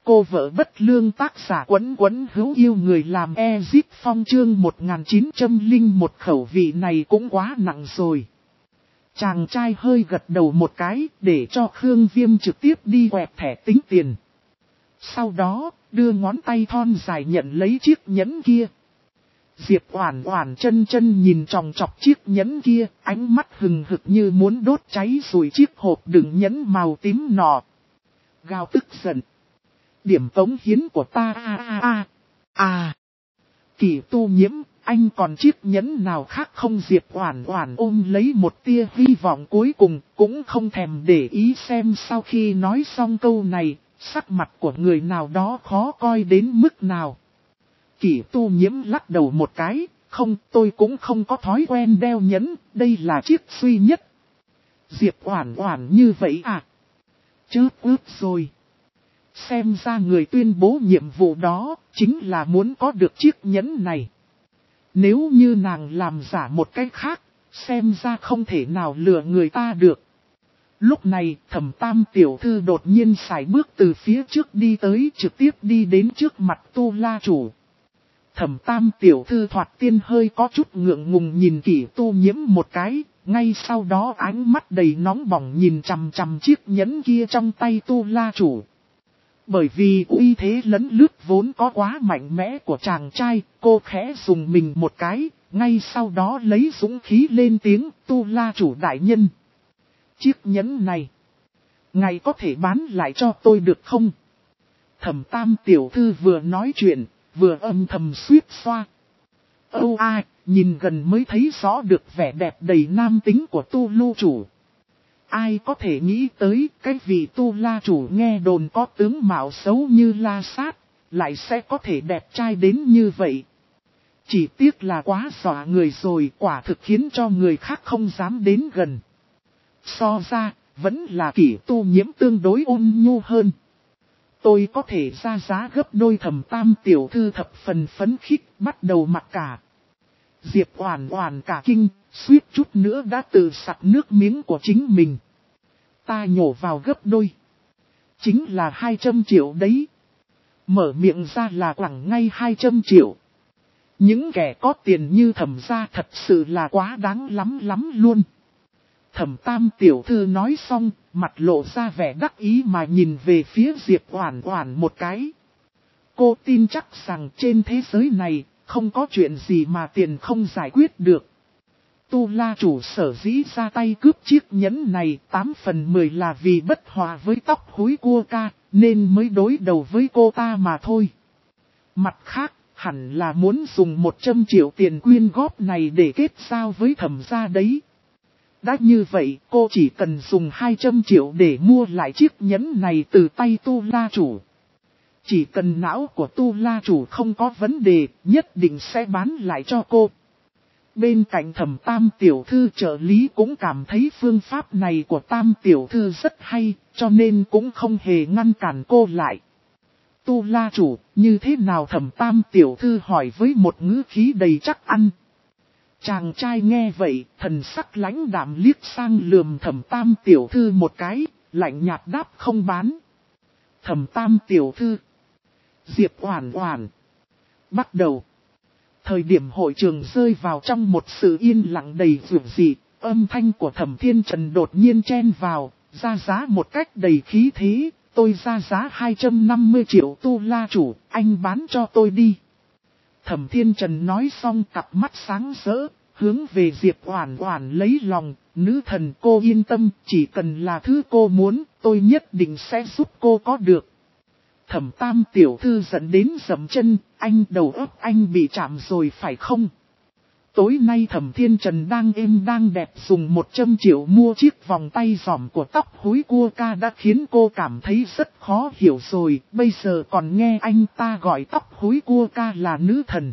cô vợ bất lương tác giả Quấn Quấn hữu yêu người làm Ezip Phong chương 1901 khẩu vị này cũng quá nặng rồi. Chàng trai hơi gật đầu một cái để cho Khương Viêm trực tiếp đi quẹt thẻ tính tiền. Sau đó, đưa ngón tay thon dài nhận lấy chiếc nhẫn kia. Diệp Oản Oản chân chân nhìn chòng chọc chiếc nhẫn kia, ánh mắt hừng hực như muốn đốt cháy rồi chiếc hộp đựng nhẫn màu tím nọ. Gào tức giận. Điểm cống hiến của ta Kỳ Tu Nhiễm, anh còn chiếc nhẫn nào khác không? Diệp Oản Oản ôm lấy một tia hy vọng cuối cùng, cũng không thèm để ý xem sau khi nói xong câu này, sắc mặt của người nào đó khó coi đến mức nào. Kỳ Tu Nhiễm lắc đầu một cái, không, tôi cũng không có thói quen đeo nhẫn, đây là chiếc duy nhất. Diệp Oản Oản như vậy à? Chớp ướp rồi. Xem ra người tuyên bố nhiệm vụ đó, chính là muốn có được chiếc nhẫn này. Nếu như nàng làm giả một cách khác, xem ra không thể nào lừa người ta được. Lúc này, Thẩm Tam tiểu thư đột nhiên sải bước từ phía trước đi tới, trực tiếp đi đến trước mặt Tu La chủ. Thẩm Tam tiểu thư thoạt tiên hơi có chút ngượng ngùng nhìn Kỷ Tu Nhiễm một cái, ngay sau đó ánh mắt đầy nóng bỏng nhìn chằm chằm chiếc nhẫn kia trong tay Tu La chủ. Bởi vì uy thế lấn lướt vốn có quá mạnh mẽ của chàng trai, cô khẽ dùng mình một cái, ngay sau đó lấy dũng khí lên tiếng, Tu La chủ đại nhân. Chiếc nhẫn này, ngài có thể bán lại cho tôi được không? Thẩm Tam tiểu thư vừa nói chuyện, vừa âm thầm suýt xoa. Nhìn gần mới thấy rõ được vẻ đẹp đầy nam tính của Tu Lu chủ. Ai có thể nghĩ tới cái vị Tu La chủ nghe đồn có tướng mạo xấu như La Sát, lại sẽ có thể đẹp trai đến như vậy. Chỉ tiếc là quá dọa người rồi, quả thực khiến cho người khác không dám đến gần. So ra, vẫn là Kỷ Tu Nhiễm tương đối ôn nhu hơn. Tôi có thể ra giá gấp đôi. Thẩm Tam tiểu thư thập phần phấn khích, bắt đầu mặc cả. Diệp Oản Oản cả kinh, suýt chút nữa đã tự sặc nước miếng của chính mình. Ta nhổ vào gấp đôi. Chính là 200 triệu đấy. Mở miệng ra là quẳng ngay 200 triệu. Những kẻ có tiền như Thẩm gia thật sự là quá đáng lắm luôn. Thẩm Tam tiểu thư nói xong, mặt lộ ra vẻ đắc ý mà nhìn về phía Diệp Oản Oản một cái. Cô tin chắc rằng trên thế giới này, không có chuyện gì mà tiền không giải quyết được. Tu La chủ sở dĩ ra tay cướp chiếc nhẫn này 8 phần 10 là vì bất hòa với tóc húi cua ca, nên mới đối đầu với cô ta mà thôi. Mặt khác, hẳn là muốn dùng 100 triệu tiền quyên góp này để kết giao với Thẩm gia đấy. Đã như vậy, cô chỉ cần dùng 200 triệu để mua lại chiếc nhẫn này từ tay Tu La chủ. Chỉ cần não của Tu La chủ không có vấn đề, nhất định sẽ bán lại cho cô. Bên cạnh Thẩm Tam tiểu thư trợ lý cũng cảm thấy phương pháp này của Tam tiểu thư rất hay, cho nên cũng không hề ngăn cản cô lại. Tu La chủ, như thế nào? Thẩm Tam tiểu thư hỏi với một ngữ khí đầy chắc ăn. Chàng trai nghe vậy, thần sắc lãnh đạm liếc sang lườm Thẩm Tam tiểu thư một cái, lạnh nhạt đáp không bán. Thẩm Tam tiểu thư. Diệp Oản Oản. Bắt đầu. Thời điểm hội trường rơi vào trong một sự yên lặng đầy dường dị, âm thanh của Thẩm Thiên Trần đột nhiên chen vào, ra giá một cách đầy khí thế, tôi ra giá 250 triệu. Tu La chủ, anh bán cho tôi đi. Thẩm Thiên Trần nói xong cặp mắt sáng rỡ, hướng về Diệp Oản Oản lấy lòng, nữ thần cô yên tâm, chỉ cần là thứ cô muốn, tôi nhất định sẽ giúp cô có được. Thẩm Tam tiểu thư dẫn đến dậm chân, anh đầu óc anh bị chạm rồi phải không? Tối nay Thẩm Thiên Trần đang êm đang đẹp dùng 100 triệu mua chiếc vòng tay giỏm của tóc húi cua ca đã khiến cô cảm thấy rất khó hiểu rồi, bây giờ còn nghe anh ta gọi tóc húi cua ca là nữ thần.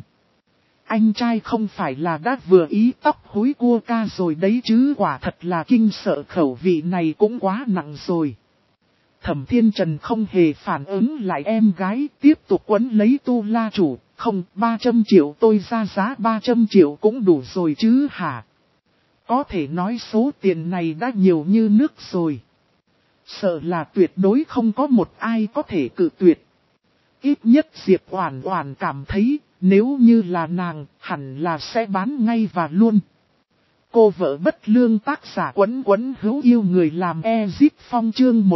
Anh trai không phải là đã vừa ý tóc húi cua ca rồi đấy chứ? Quả thật là kinh sợ, khẩu vị này cũng quá nặng rồi. Thẩm Thiên Trần không hề phản ứng lại em gái, tiếp tục quấn lấy Tu La chủ. Không, 300 triệu tôi ra giá 300 triệu cũng đủ rồi chứ hả? Có thể nói số tiền này đã nhiều như nước rồi. Sợ là tuyệt đối không có một ai có thể cự tuyệt. Ít nhất Diệp Oản Oản cảm thấy, nếu như là nàng, hẳn là sẽ bán ngay và luôn. Cô vợ bất lương tác giả Quấn Quấn hữu yêu người làm Ezip Phong chương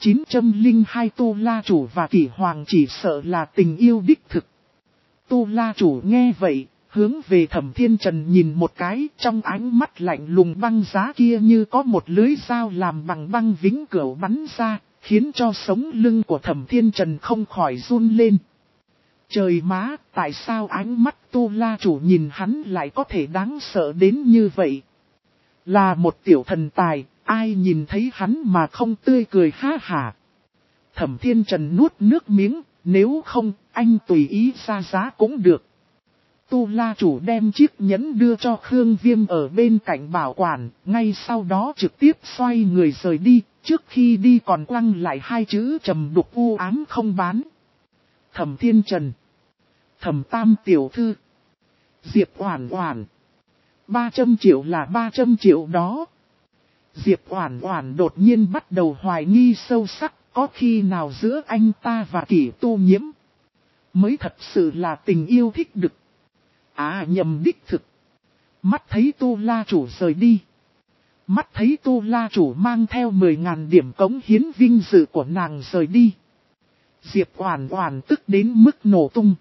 1902 Tu La Chủ và Kỷ Hoàng chỉ sợ là tình yêu đích thực. Tu La Chủ nghe vậy, hướng về Thẩm Thiên Trần nhìn một cái, trong ánh mắt lạnh lùng băng giá kia như có một lưới dao làm bằng băng vĩnh cửu bắn ra, khiến cho sống lưng của Thẩm Thiên Trần không khỏi run lên. Trời má, tại sao ánh mắt Tu La Chủ nhìn hắn lại có thể đáng sợ đến như vậy? Là một tiểu thần tài, ai nhìn thấy hắn mà không tươi cười ha hả. Thẩm Thiên Trần nuốt nước miếng, nếu không, anh tùy ý ra giá cũng được. Tu La Chủ đem chiếc nhẫn đưa cho Khương Viêm ở bên cạnh bảo quản, ngay sau đó trực tiếp xoay người rời đi, trước khi đi còn quăng lại hai chữ trầm đục u ám không bán. Thẩm Thiên Trần, Thẩm Tam tiểu thư, Diệp Oản Oản. 300 triệu là 300 triệu đó. Diệp Oản Oản đột nhiên bắt đầu hoài nghi sâu sắc, có khi nào giữa anh ta và Kỷ Tu Nhiễm mới thật sự là tình yêu thích đực. À nhầm đích thực. Mắt thấy Tu La Chủ rời đi. Mắt thấy Tu La Chủ mang theo 10.000 điểm cống hiến vinh dự của nàng rời đi. Diệp Oản Oản tức đến mức nổ tung.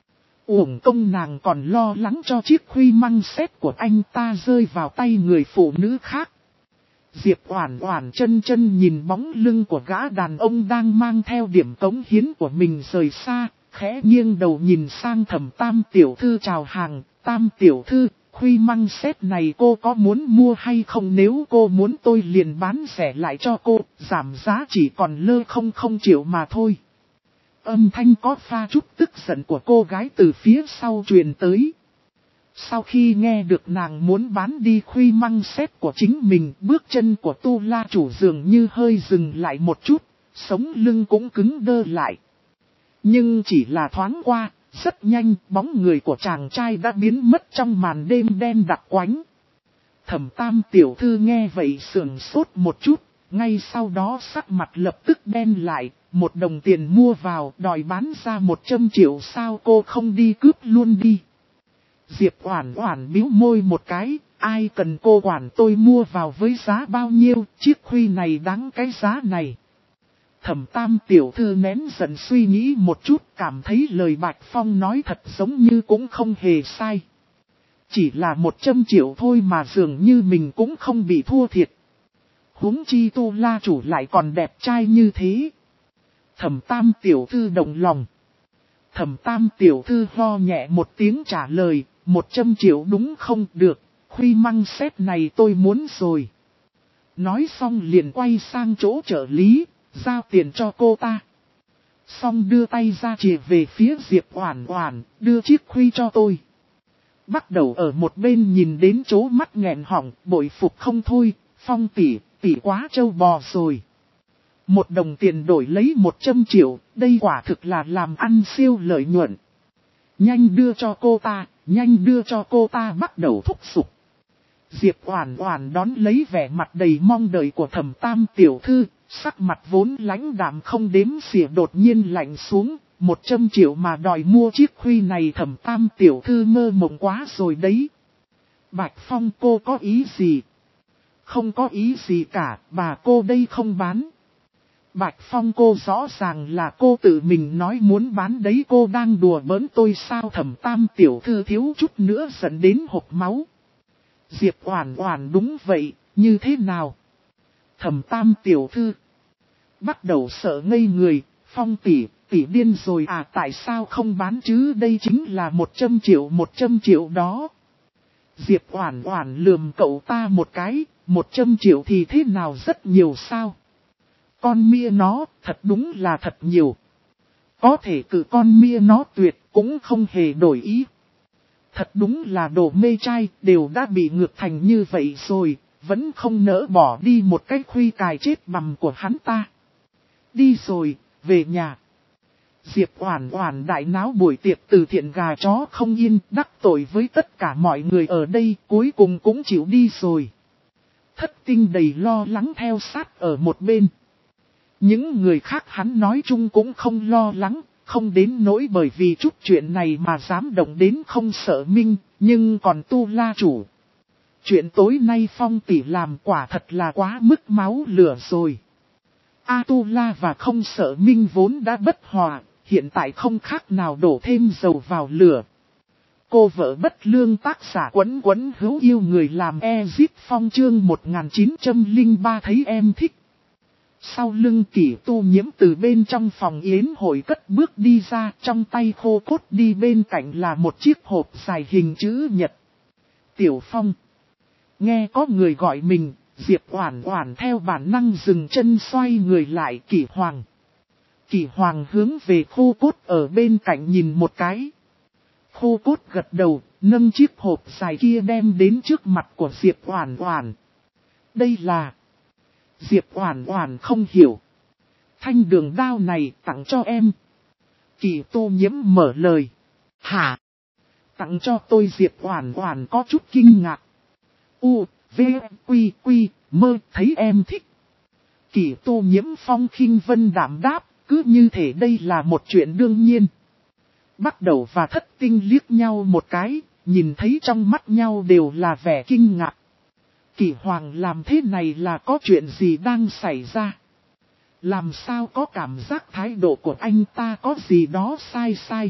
Uổng công nàng còn lo lắng cho chiếc khuy măng sét của anh ta rơi vào tay người phụ nữ khác. Diệp Oản Oản chân chân nhìn bóng lưng của gã đàn ông đang mang theo điểm cống hiến của mình rời xa, khẽ nghiêng đầu nhìn sang Thẩm Tam tiểu thư chào hàng. Tam tiểu thư, khuy măng sét này cô có muốn mua hay không? Nếu cô muốn tôi liền bán rẻ lại cho cô, giảm giá chỉ còn lơ 00 triệu mà thôi. Âm thanh có pha chút tức giận của cô gái từ phía sau truyền tới. Sau khi nghe được nàng muốn bán đi khuy măng sét của chính mình, bước chân của Tu La Chủ dường như hơi dừng lại một chút, sống lưng cũng cứng đơ lại. Nhưng chỉ là thoáng qua, rất nhanh bóng người của chàng trai đã biến mất trong màn đêm đen đặc quánh. Thẩm Tam tiểu thư nghe vậy sườn sốt một chút, ngay sau đó sắc mặt lập tức đen lại. 1 đồng tiền mua vào đòi bán ra 100 triệu, sao cô không đi cướp luôn đi? Diệp Oản Oản bĩu môi một cái, ai cần cô quản tôi mua vào với giá bao nhiêu, chiếc khuy này đáng cái giá này. Thẩm Tam tiểu thư nén giận suy nghĩ một chút, cảm thấy lời Bạch Phong nói thật giống như cũng không hề sai. Chỉ là 100 triệu thôi mà dường như mình cũng không bị thua thiệt. Huống chi Tu La Chủ lại còn đẹp trai như thế. Thẩm Tam tiểu thư động lòng. Thẩm Tam tiểu thư ho nhẹ một tiếng trả lời, 100 triệu đúng không? Được, khuy măng sét này tôi muốn rồi. Nói xong liền quay sang chỗ trợ lý, giao tiền cho cô ta. Xong đưa tay ra chìa về phía Diệp Oản Oản, đưa chiếc khuy cho tôi. Bắt đầu ở một bên nhìn đến chỗ mắt nghẹn họng, bội phục không thôi, Phong tỷ quá trâu bò rồi. 1 đồng tiền đổi lấy 100 triệu, đây quả thực là làm ăn siêu lợi nhuận. Nhanh đưa cho cô ta, nhanh đưa cho cô ta, bắt đầu thúc giục. Diệp Oản Oản đón lấy vẻ mặt đầy mong đợi của Thẩm Tam tiểu thư, sắc mặt vốn lãnh đạm không đếm xỉa đột nhiên lạnh xuống, 100 triệu mà đòi mua chiếc khuy này. Thẩm Tam tiểu thư mơ mộng quá rồi đấy. Bạch Phong, cô có ý gì? Không có ý gì cả, bà cô đây không bán. Bạch Phong, cô rõ ràng là cô tự mình nói muốn bán đấy, cô đang đùa bỡn tôi sao? Thẩm Tam tiểu thư thiếu chút nữa dẫn đến hộc máu. Diệp Oản Oản, đúng vậy, như thế nào? Thẩm Tam tiểu thư bắt đầu sợ ngây người. Phong tỷ điên rồi à, tại sao không bán chứ? Đây chính là 100 triệu đó. Diệp Oản Oản lườm cậu ta một cái, 100 triệu thì thế nào, rất nhiều sao? Con mia nó, thật đúng là thật nhiều. Có thể cự con mia nó tuyệt cũng không hề đổi ý. Thật đúng là đồ mê trai, đều đã bị ngược thành như vậy rồi, vẫn không nỡ bỏ đi một cái khuy cài chết bằm của hắn ta. Đi rồi, về nhà. Diệp Oản Oản đại náo buổi tiệc từ thiện gà chó không yên, đắc tội với tất cả mọi người ở đây, cuối cùng cũng chịu đi rồi. Thất Tinh đầy lo lắng theo sát ở một bên. Những người khác hắn nói chung cũng không lo lắng, không đến nỗi bởi vì chút chuyện này mà dám động đến Không Sợ Minh, nhưng còn Tu La chủ. Chuyện tối nay Phong tỷ làm quả thật là quá mức máu lửa rồi. A Tu La và Không Sợ Minh vốn đã bất hòa, hiện tại không khác nào đổ thêm dầu vào lửa. Cô vợ bất lương tác giả Quấn Quấn hữu yêu người làm Ezip Phong chương 1903 thấy em thích. Sau lưng Kỷ Tu Nhiễm từ bên trong phòng yến hội cất bước đi ra, trong tay khô cốt đi bên cạnh là một chiếc hộp dài hình chữ nhật. Tiểu Phong. Nghe có người gọi mình, Diệp Oản Oản theo bản năng dừng chân xoay người lại. Kỷ Hoàng. Kỷ Hoàng hướng về khô cốt ở bên cạnh nhìn một cái. Khô cốt gật đầu, nâng chiếc hộp dài kia đem đến trước mặt của Diệp Oản Oản. Đây là... Diệp Oản Oản không hiểu. Thanh đường đao này tặng cho em. Kỷ Tu Nhiễm mở lời. Hả? Tặng cho tôi? Diệp Oản Oản có chút kinh ngạc. U, V, Quy, Quy, mơ thấy em thích. Kỷ Tu Nhiễm phong khinh vân đạm đáp, cứ như thể đây là một chuyện đương nhiên. Bắt đầu và Thất Tinh liếc nhau một cái, nhìn thấy trong mắt nhau đều là vẻ kinh ngạc. Kỷ Hoàng làm thế này là có chuyện gì đang xảy ra? Làm sao có cảm giác thái độ của anh ta có gì đó sai sai?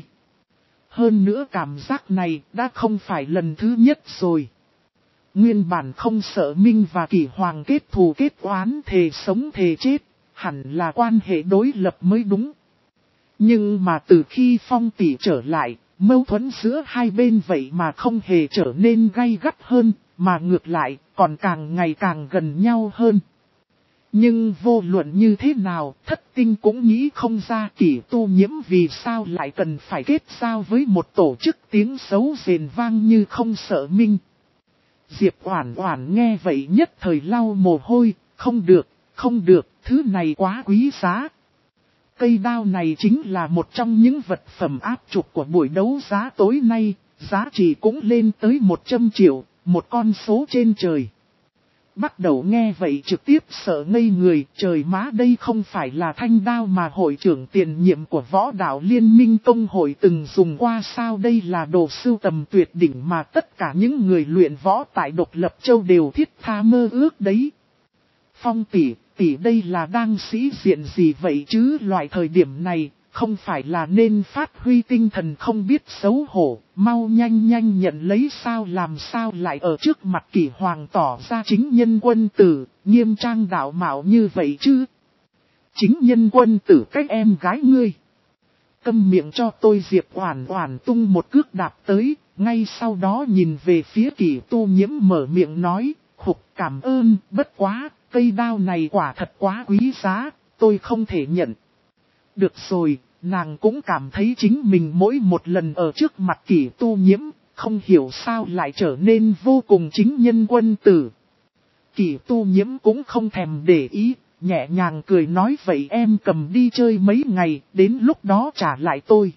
Hơn nữa cảm giác này đã không phải lần thứ nhất rồi. Nguyên bản Không Sợ Minh và Kỷ Hoàng kết thù kết oán thề sống thề chết, hẳn là quan hệ đối lập mới đúng. Nhưng mà từ khi Phong tỷ trở lại, mâu thuẫn giữa hai bên vậy mà không hề trở nên gay gắt hơn, mà ngược lại còn càng ngày càng gần nhau hơn. Nhưng vô luận như thế nào, Thất Tinh cũng nghĩ không ra Kỷ Tu Nhiễm vì sao lại cần phải kết giao với một tổ chức tiếng xấu rền vang như Không Sợ Minh. Diệp Oản Oản nghe vậy nhất thời lau mồ hôi, không được, không được, thứ này quá quý giá. Cây đao này chính là một trong những vật phẩm áp trục của buổi đấu giá tối nay, giá trị cũng lên tới 100 triệu, một con số trên trời. Bắt đầu nghe vậy trực tiếp sợ ngây người, trời má, đây không phải là thanh đao mà hội trưởng tiền nhiệm của Võ Đạo Liên minh Công hội từng dùng qua sao? Đây là đồ sưu tầm tuyệt đỉnh mà tất cả những người luyện võ tại Độc Lập Châu đều thiết tha mơ ước đấy. Phong tỷ đây là đang sĩ diện gì vậy chứ? Loại thời điểm này, không phải là nên phát huy tinh thần không biết xấu hổ, mau nhanh nhanh nhận lấy sao? Làm sao lại ở trước mặt Kỷ Hoàng tỏ ra chính nhân quân tử, nghiêm trang đạo mạo như vậy chứ? Chính nhân quân tử cách em gái ngươi. Câm miệng cho tôi! Diệp Oản Oản tung một cước đạp tới, ngay sau đó nhìn về phía Kỷ Tu Nhiễm mở miệng nói, khục, cảm ơn, bất quá, cây đao này quả thật quá quý giá, tôi không thể nhận. Được rồi, nàng cũng cảm thấy chính mình mỗi một lần ở trước mặt Kỷ Tu Nhiễm, không hiểu sao lại trở nên vô cùng chính nhân quân tử. Kỷ Tu Nhiễm cũng không thèm để ý, nhẹ nhàng cười nói, vậy em cầm đi chơi mấy ngày, đến lúc đó trả lại tôi.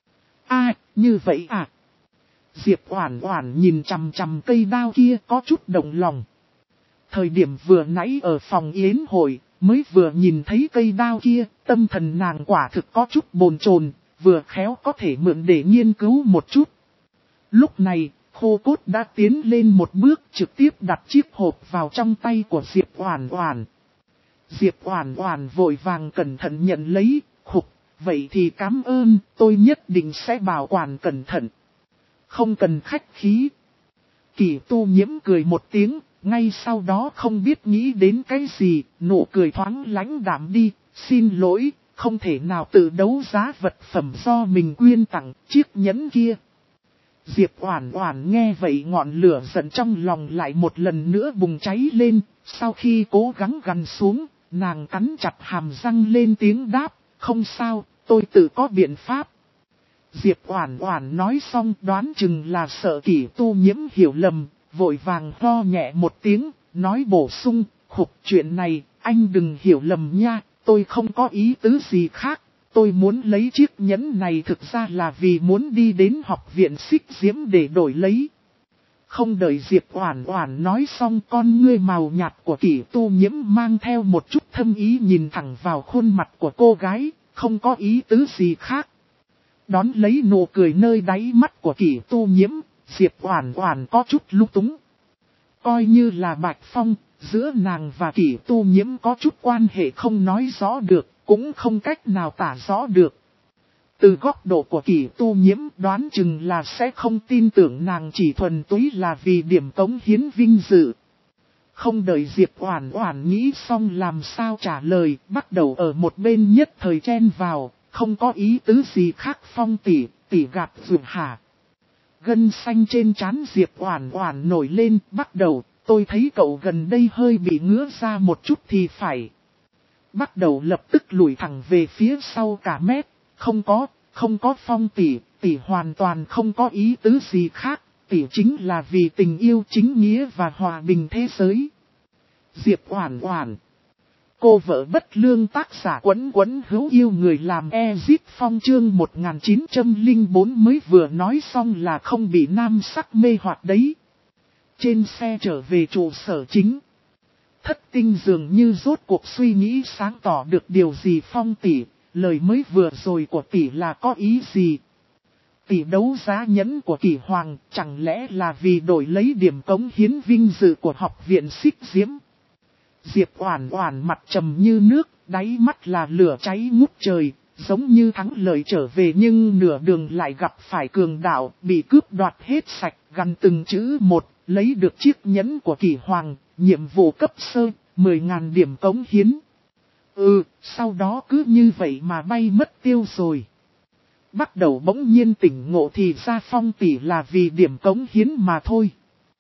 À, như vậy à? Diệp Oản Oản nhìn chằm chằm cây đao kia có chút động lòng. Thời điểm vừa nãy ở phòng yến hội, mới vừa nhìn thấy cây đao kia, tâm thần nàng quả thực có chút bồn chồn, vừa khéo có thể mượn để nghiên cứu một chút. Lúc này, khô cốt đã tiến lên một bước, trực tiếp đặt chiếc hộp vào trong tay của Diệp Oản Oản. Diệp Oản Oản vội vàng cẩn thận nhận lấy, khục, vậy thì cảm ơn, tôi nhất định sẽ bảo quản cẩn thận. Không cần khách khí. Kỷ Tu Nhiễm cười một tiếng, ngay sau đó không biết nghĩ đến cái gì, nụ cười thoáng lãnh đạm đi, xin lỗi, không thể nào tự đấu giá vật phẩm do mình quyên tặng, chiếc nhẫn kia. Diệp Oản Oản nghe vậy ngọn lửa giận trong lòng lại một lần nữa bùng cháy lên, sau khi cố gắng gằn xuống, nàng cắn chặt hàm răng lên tiếng đáp, không sao, tôi tự có biện pháp. Diệp Oản Oản nói xong đoán chừng là sợ Kỷ Tu Nhiễm hiểu lầm, vội vàng ho nhẹ một tiếng, nói bổ sung, khục, chuyện này, anh đừng hiểu lầm nha, tôi không có ý tứ gì khác, tôi muốn lấy chiếc nhẫn này thực ra là vì muốn đi đến học viện Xích Diễm để đổi lấy. Không đợi Diệp Oản Oản nói xong, con ngươi màu nhạt của Kỷ Tu Nhiễm mang theo một chút thâm ý nhìn thẳng vào khuôn mặt của cô gái, không có ý tứ gì khác. đón lấy nụ cười nơi đáy mắt của Kỷ Tu Nhiễm, Diệp Oản Oản có chút lung túng. Coi như là Bạch Phong, giữa nàng và Kỷ Tu Nhiễm có chút quan hệ không nói rõ được, cũng không cách nào tả rõ được. Từ góc độ của Kỷ Tu Nhiễm đoán chừng là sẽ không tin tưởng nàng chỉ thuần túy là vì điểm cống hiến vinh dự. Không đợi Diệp Oản Oản nghĩ xong làm sao trả lời, bắt đầu ở một bên nhất thời chen vào, không có ý tứ gì khác. Phong tỷ, tỷ gạt dường hả? Gân xanh trên trán Diệp Oản Oản nổi lên, bắt đầu, tôi thấy cậu gần đây hơi bị ngứa ra một chút thì phải. Bắt đầu lập tức lùi thẳng về phía sau cả mét, không có Phong tỷ, tỷ hoàn toàn không có ý tứ gì khác, tỷ chính là vì tình yêu chính nghĩa và hòa bình thế giới. Diệp Oản Oản, cô vợ bất lương tác giả Quấn Quấn hữu yêu người làm Ezit Phong chương 1904 mới vừa nói xong là không bị nam sắc mê hoặc đấy. Trên xe trở về trụ sở chính, Thất Tinh dường như rốt cuộc suy nghĩ sáng tỏ được điều gì. Phong tỷ, lời mới vừa rồi của tỷ là có ý gì? Tỷ đấu giá nhẫn của Kỷ Hoàng chẳng lẽ là vì đổi lấy điểm cống hiến vinh dự của học viện Xích Diễm? Diệp Oản Oản mặt trầm như nước, đáy mắt là lửa cháy ngút trời, giống như thắng lợi trở về nhưng nửa đường lại gặp phải cường đạo, bị cướp đoạt hết sạch, gần từng chữ một, lấy được chiếc nhẫn của Kỷ Hoàng, nhiệm vụ cấp sơ, 10.000 điểm cống hiến. Sau đó cứ như vậy mà bay mất tiêu rồi. Bắt đầu bỗng nhiên tỉnh ngộ thì ra Phong tỷ là vì điểm cống hiến mà thôi.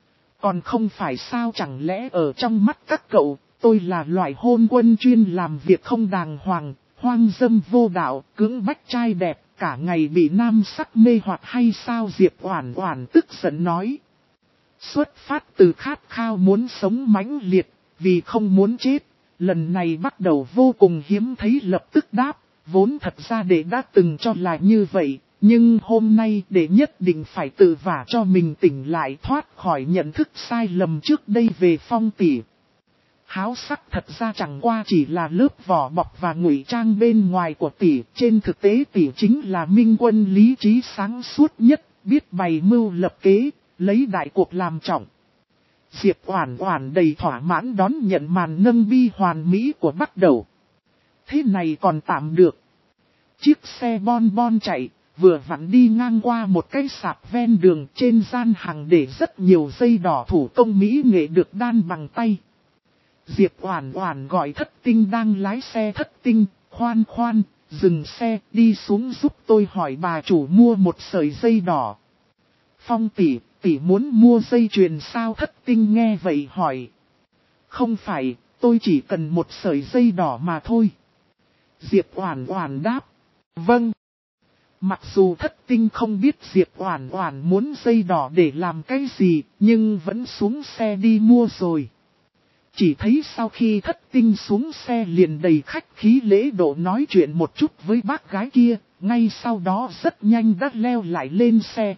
Còn không phải sao, chẳng lẽ ở trong mắt các cậu, tôi là loại hôn quân chuyên làm việc không đàng hoàng, hoang dâm vô đạo, cưỡng bách trai đẹp, cả ngày bị nam sắc mê hoặc hay sao? Diệp Oản Oản tức giận nói. Xuất phát từ khát khao muốn sống mãnh liệt, vì không muốn chết, lần này bắt đầu vô cùng hiếm thấy lập tức đáp, vốn thật ra đệ đã từng cho là như vậy. Nhưng hôm nay đệ nhất định phải tự vả cho mình tỉnh lại, thoát khỏi nhận thức sai lầm trước đây về Phong tỷ. Háo sắc thật ra chẳng qua chỉ là lớp vỏ bọc và ngụy trang bên ngoài của tỷ, trên thực tế tỷ chính là minh quân lý trí sáng suốt nhất, biết bày mưu lập kế, lấy đại cuộc làm trọng. Diệp Oản Oản đầy thỏa mãn đón nhận màn nâng bi hoàn mỹ của bắt đầu. Thế này còn tạm được. Chiếc xe bon bon chạy, vừa vặn đi ngang qua một cái sạp ven đường, trên gian hàng để rất nhiều dây đỏ thủ công mỹ nghệ được đan bằng tay. Diệp Oản Oản gọi Thất Tinh đang lái xe. Thất Tinh, khoan, dừng xe, đi xuống giúp tôi hỏi bà chủ mua một sợi dây đỏ. Phong tỷ, tỷ muốn mua dây chuyền sao? Thất Tinh nghe vậy hỏi. Không phải, tôi chỉ cần một sợi dây đỏ mà thôi. Diệp Oản Oản đáp. Vâng. Mặc dù Thất Tinh không biết Diệp Oản Oản muốn dây đỏ để làm cái gì, nhưng vẫn xuống xe đi mua rồi. Chỉ thấy sau khi Thất Tinh xuống xe liền đầy khách khí lễ độ nói chuyện một chút với bác gái kia, ngay sau đó rất nhanh đã leo lại lên xe.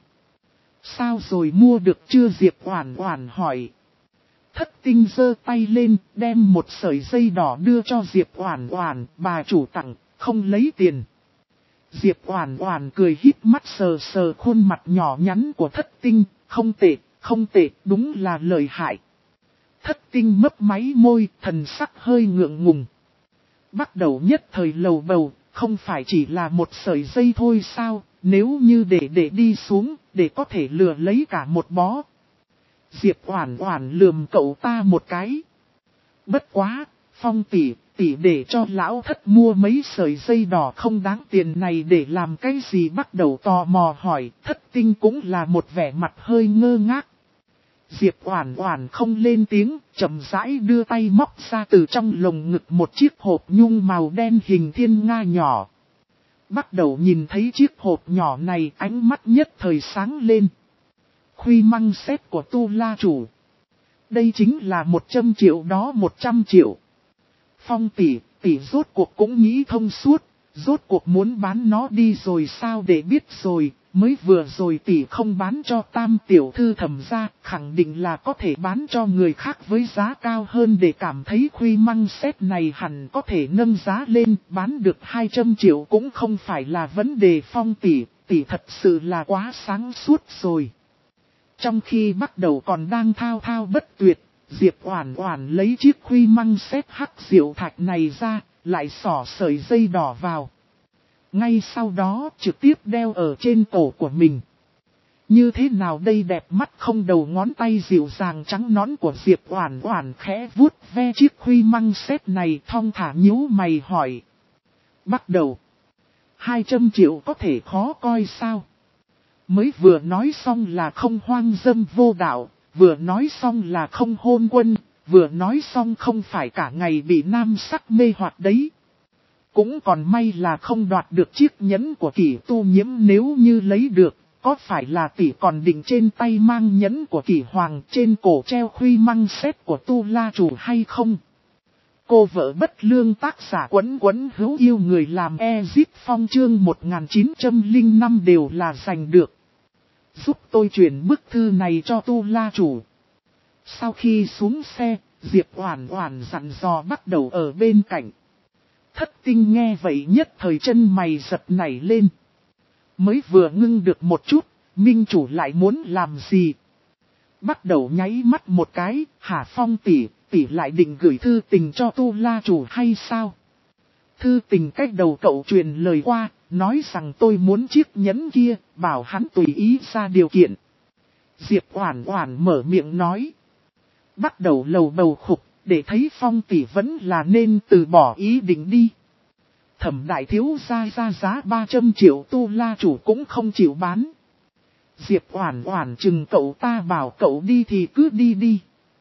Sao rồi, mua được chưa? Diệp Oản Oản hỏi. Thất Tinh giơ tay lên, đem một sợi dây đỏ đưa cho Diệp Oản Oản, bà chủ tặng, không lấy tiền. Diệp Oản Oản cười híp mắt sờ sờ khuôn mặt nhỏ nhắn của Thất Tinh, không tệ, đúng là lợi hại. Thất Tinh mấp máy môi, thần sắc hơi ngượng ngùng. Bắt đầu nhất thời lầu bầu, không phải chỉ là một sợi dây thôi sao, nếu như để đi xuống, để có thể lừa lấy cả một bó. Diệp Oản Oản lườm cậu ta một cái. Bất quá, Phong tỷ để cho lão Thất mua mấy sợi dây đỏ không đáng tiền này để làm cái gì? Bắt đầu tò mò hỏi. Thất Tinh cũng là một vẻ mặt hơi ngơ ngác. Diệp Oản Oản không lên tiếng, chậm rãi đưa tay móc ra từ trong lồng ngực một chiếc hộp nhung màu đen hình thiên nga nhỏ. Bắt đầu nhìn thấy chiếc hộp nhỏ này, ánh mắt nhất thời sáng lên. Khuy măng xét của Tu La chủ. Đây chính là 100 triệu đó, 100 triệu. Phong tỷ rốt cuộc cũng nghĩ thông suốt, rốt cuộc muốn bán nó đi rồi sao? Để biết rồi, mới vừa rồi tỷ không bán cho Tam tiểu thư Thẩm gia, khẳng định là có thể bán cho người khác với giá cao hơn, để cảm thấy khuy măng xét này hẳn có thể nâng giá lên, bán được 200 triệu cũng không phải là vấn đề. Phong tỷ tỷ thật sự là quá sáng suốt rồi. Trong khi bắt đầu còn đang thao thao bất tuyệt, Diệp Oản Oản lấy chiếc khuy măng sét hắc diệu thạch này ra, lại xỏ sợi dây đỏ vào. Ngay sau đó trực tiếp đeo ở trên cổ của mình. Như thế nào đây, đẹp mắt không? Đầu ngón tay dịu dàng trắng nõn của Diệp Oản Oản khẽ vuốt ve chiếc khuy măng sét này, thong thả nhíu mày hỏi. Bắt đầu. 200 triệu có thể khó coi sao? Mới vừa nói xong là không hoang dâm vô đạo, vừa nói xong là không hôn quân, vừa nói xong không phải cả ngày bị nam sắc mê hoặc đấy. Cũng còn may là không đoạt được chiếc nhẫn của Kỷ Tu Nhiễm, nếu như lấy được, có phải là tỷ còn định trên tay mang nhẫn của Kỷ Hoàng, trên cổ treo khuy măng sét của Tu La Chủ hay không? Cô vợ bất lương, tác giả Quấn Quấn hữu yêu, người làm Ezip Phong, chương 1905 đều là giành được. Giúp tôi chuyển bức thư này cho Tu La Chủ. Sau khi xuống xe, Diệp Oản Oản dặn dò bắt đầu ở bên cạnh. Thất Tinh nghe vậy nhất thời chân mày giật nảy lên. Mới vừa ngưng được một chút, Minh Chủ lại muốn làm gì? Bắt đầu nháy mắt một cái, hả Phong tỷ lại định gửi thư tình cho Tu La Chủ hay sao? Thư tình cách đầu cậu truyền lời qua, nói rằng tôi muốn chiếc nhẫn kia, bảo hắn tùy ý ra điều kiện. Diệp Oản Oản mở miệng nói. Bắt đầu lầu bầu khục, để thấy Phong tỷ vẫn là nên từ bỏ ý định đi. Thẩm đại thiếu gia ra giá 300 triệu Tu La Chủ cũng không chịu bán. Diệp Oản Oản chừng cậu ta, bảo cậu đi thì cứ đi đi.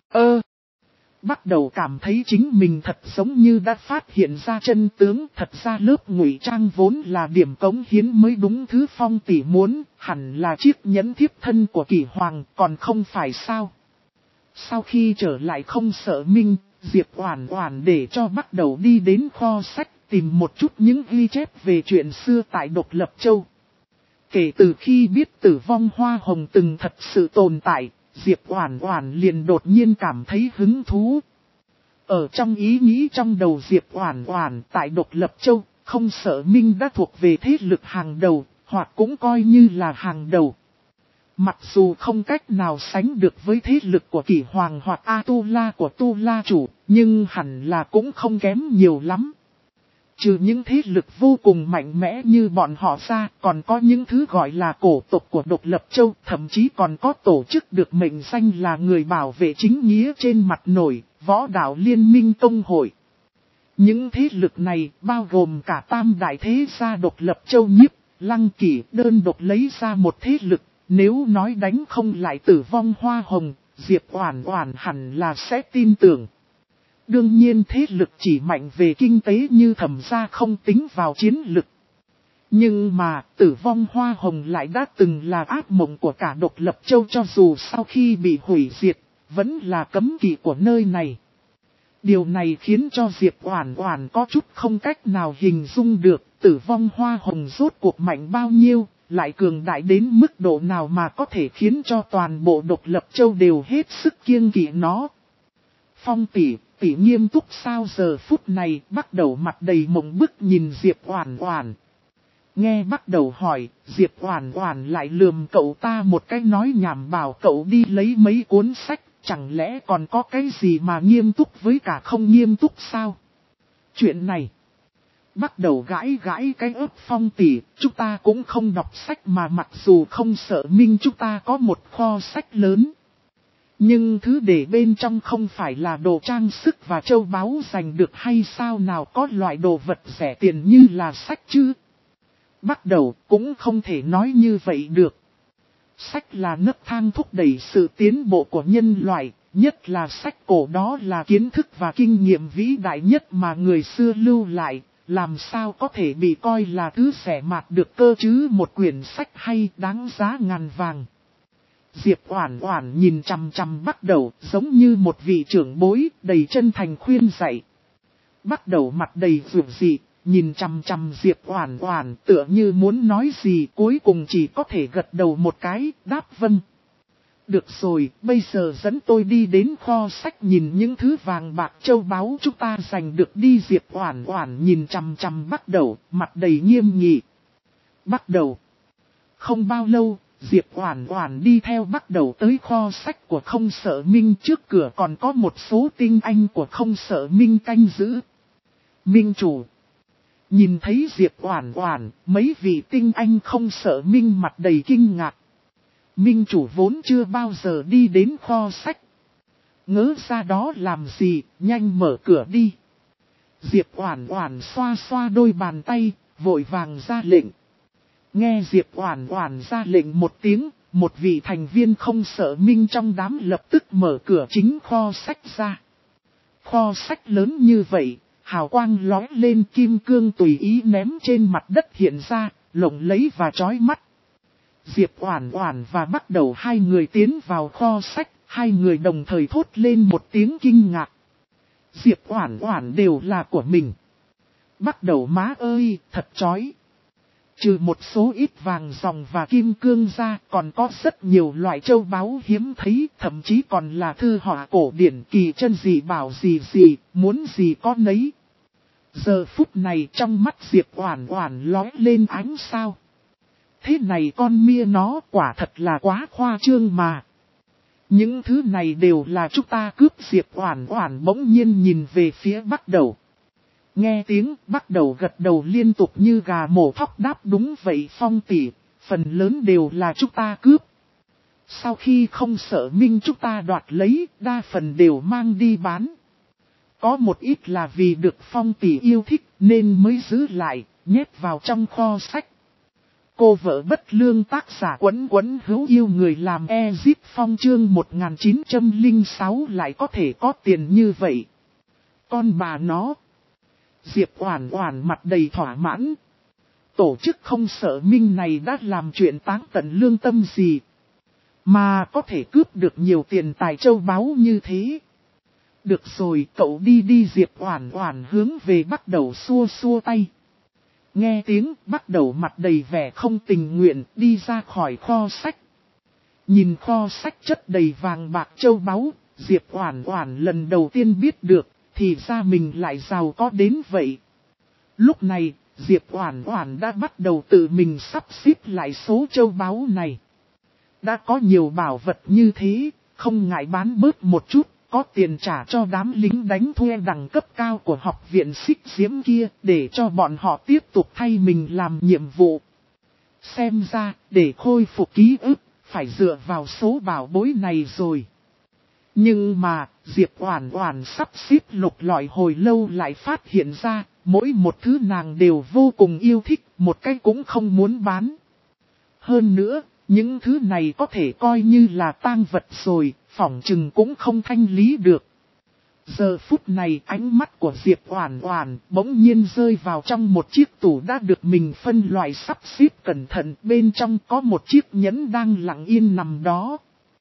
Bắt đầu cảm thấy chính mình thật giống như đã phát hiện ra chân tướng, thật ra lớp ngụy trang vốn là điểm cống hiến mới đúng, thứ Phong tỷ muốn, hẳn là chiếc nhẫn thiếp thân của Kỷ Hoàng, còn không phải sao. Sau khi trở lại không sợ Minh, Diệp Oản Oản để cho bắt đầu đi đến kho sách, tìm một chút những ghi chép về chuyện xưa tại Độc Lập Châu. Kể từ khi biết Tử Vong Hoa Hồng từng thật sự tồn tại, Diệp Oản Oản liền đột nhiên cảm thấy hứng thú. Ở trong ý nghĩ trong đầu Diệp Oản Oản, tại Độc Lập Châu, không sợ Minh đã thuộc về thế lực hàng đầu, hoặc cũng coi như là hàng đầu. Mặc dù không cách nào sánh được với thế lực của Kỷ Hoàng hoặc A-tu-la của Tu La Chủ, nhưng hẳn là cũng không kém nhiều lắm. Trừ những thế lực vô cùng mạnh mẽ như bọn họ ra, còn có những thứ gọi là cổ tộc của Độc Lập Châu, thậm chí còn có tổ chức được mệnh danh là người bảo vệ chính nghĩa trên mặt nổi, Võ Đạo Liên Minh Tông Hội. Những thế lực này bao gồm cả tam đại thế gia Độc Lập Châu Nhiếp, Lăng Kỷ, đơn độc lấy ra một thế lực, nếu nói đánh không lại Tử Vong Hoa Hồng, Diệp Oản Oản hẳn là sẽ tin tưởng. Đương nhiên thế lực chỉ mạnh về kinh tế như Thẩm gia không tính vào chiến lực. Nhưng mà Tử Vong Hoa Hồng lại đã từng là ác mộng của cả Độc Lập Châu, cho dù sau khi bị hủy diệt, vẫn là cấm kỵ của nơi này. Điều này khiến cho Diệp Oản Oản có chút không cách nào hình dung được Tử Vong Hoa Hồng rốt cuộc mạnh bao nhiêu, lại cường đại đến mức độ nào mà có thể khiến cho toàn bộ Độc Lập Châu đều hết sức kiêng kỵ nó. Phong tỷ nghiêm túc sao? Giờ phút này bắt đầu mặt đầy mộng bức nhìn Diệp Oản Oản. Nghe bắt đầu hỏi, Diệp Oản Oản lại lườm cậu ta một cái, nói nhảm bảo cậu đi lấy mấy cuốn sách, chẳng lẽ còn có cái gì mà nghiêm túc với cả không nghiêm túc sao? Chuyện này, bắt đầu gãi cái ớt. Phong tỷ, chúng ta cũng không đọc sách mà, mặc dù không sợ Minh chúng ta có một kho sách lớn. Nhưng thứ để bên trong không phải là đồ trang sức và châu báu giành được hay sao, nào có loại đồ vật rẻ tiền như là sách chứ? Bắt đầu cũng không thể nói như vậy được. Sách là nấc thang thúc đẩy sự tiến bộ của nhân loại, nhất là sách cổ, đó là kiến thức và kinh nghiệm vĩ đại nhất mà người xưa lưu lại, làm sao có thể bị coi là thứ rẻ mạt được cơ chứ? Một quyển sách hay đáng giá ngàn vàng. Diệp Oản Oản nhìn chằm chằm bắt đầu giống như một vị trưởng bối đầy chân thành khuyên dạy. Bắt đầu mặt đầy rụt rị, nhìn chằm chằm Diệp Oản Oản tựa như muốn nói gì, cuối cùng chỉ có thể gật đầu một cái, đáp vâng. Được rồi, bây giờ dẫn tôi đi đến kho sách nhìn những thứ vàng bạc châu báu chúng ta giành được đi. Diệp Oản Oản nhìn chằm chằm bắt đầu, mặt đầy nghiêm nghị. Bắt đầu. Không bao lâu, Diệp Oản Oản đi theo bắt đầu tới kho sách của Không Sợ Minh, trước cửa còn có một số tinh anh của Không Sợ Minh canh giữ. Minh chủ. Nhìn thấy Diệp Oản Oản, mấy vị tinh anh Không Sợ Minh mặt đầy kinh ngạc. Minh chủ vốn chưa bao giờ đi đến kho sách. Ngỡ ra đó làm gì, nhanh mở cửa đi. Diệp Oản Oản xoa xoa đôi bàn tay, vội vàng ra lệnh. Nghe Diệp Oản Oản ra lệnh một tiếng, một vị thành viên Không Sợ Minh trong đám lập tức mở cửa chính kho sách ra. Kho sách lớn như vậy, hào quang lóe lên, kim cương tùy ý ném trên mặt đất hiện ra, lộng lẫy và chói mắt. Diệp Oản Oản và Bắt Đầu hai người tiến vào kho sách, hai người đồng thời thốt lên một tiếng kinh ngạc. Diệp Oản Oản đều là của mình. Bắt Đầu má ơi, thật chói. Trừ một số ít vàng ròng và kim cương ra, còn có rất nhiều loại châu báu hiếm thấy, thậm chí còn là thư họa cổ điển kỳ chân dị bảo gì, muốn gì có nấy. Giờ phút này trong mắt Diệp Oản Oản lóe lên ánh sao. Thế này con mia nó quả thật là quá khoa trương mà. Những thứ này đều là chúng ta cướp. Diệp Oản Oản bỗng nhiên nhìn về phía Bắt Đầu. Nghe tiếng Bắt Đầu gật đầu liên tục như gà mổ thóc đáp đúng vậy Phong tỷ, phần lớn đều là chúng ta cướp. Sau khi Không Sợ Minh chúng ta đoạt lấy, đa phần đều mang đi bán. Có một ít là vì được Phong tỷ yêu thích nên mới giữ lại, nhét vào trong kho sách. Cô vợ bất lương tác giả Quấn Quấn hữu yêu người làm Ezip Phong chương 1906 lại có thể có tiền như vậy. Con bà nó. Diệp Oản Oản mặt đầy thỏa mãn. Tổ chức Không Sợ Minh này đã làm chuyện táng tận lương tâm gì mà có thể cướp được nhiều tiền tài châu báu như thế. Được rồi, cậu đi đi. Diệp Oản Oản hướng về Bắt Đầu xua xua tay. Nghe tiếng Bắt Đầu mặt đầy vẻ không tình nguyện đi ra khỏi kho sách. Nhìn kho sách chất đầy vàng bạc châu báu, Diệp Oản Oản lần đầu tiên biết được, thì ra mình lại giàu có đến vậy. Lúc này, Diệp Oản Oản đã bắt đầu tự mình sắp xếp lại số châu báu này. Đã có nhiều bảo vật như thế, không ngại bán bớt một chút. Có tiền trả cho đám lính đánh thuê đẳng cấp cao của học viện Xích Diễm kia để cho bọn họ tiếp tục thay mình làm nhiệm vụ. Xem ra, để khôi phục ký ức, phải dựa vào số bảo bối này rồi. Nhưng mà, Diệp Oản Oản sắp xếp lục lọi hồi lâu lại phát hiện ra, mỗi một thứ nàng đều vô cùng yêu thích, một cái cũng không muốn bán. Hơn nữa, những thứ này có thể coi như là tang vật rồi, phỏng chừng cũng không thanh lý được. Giờ phút này ánh mắt của Diệp Oản Oản bỗng nhiên rơi vào trong một chiếc tủ đã được mình phân loại sắp xếp cẩn thận, bên trong có một chiếc nhẫn đang lặng yên nằm đó.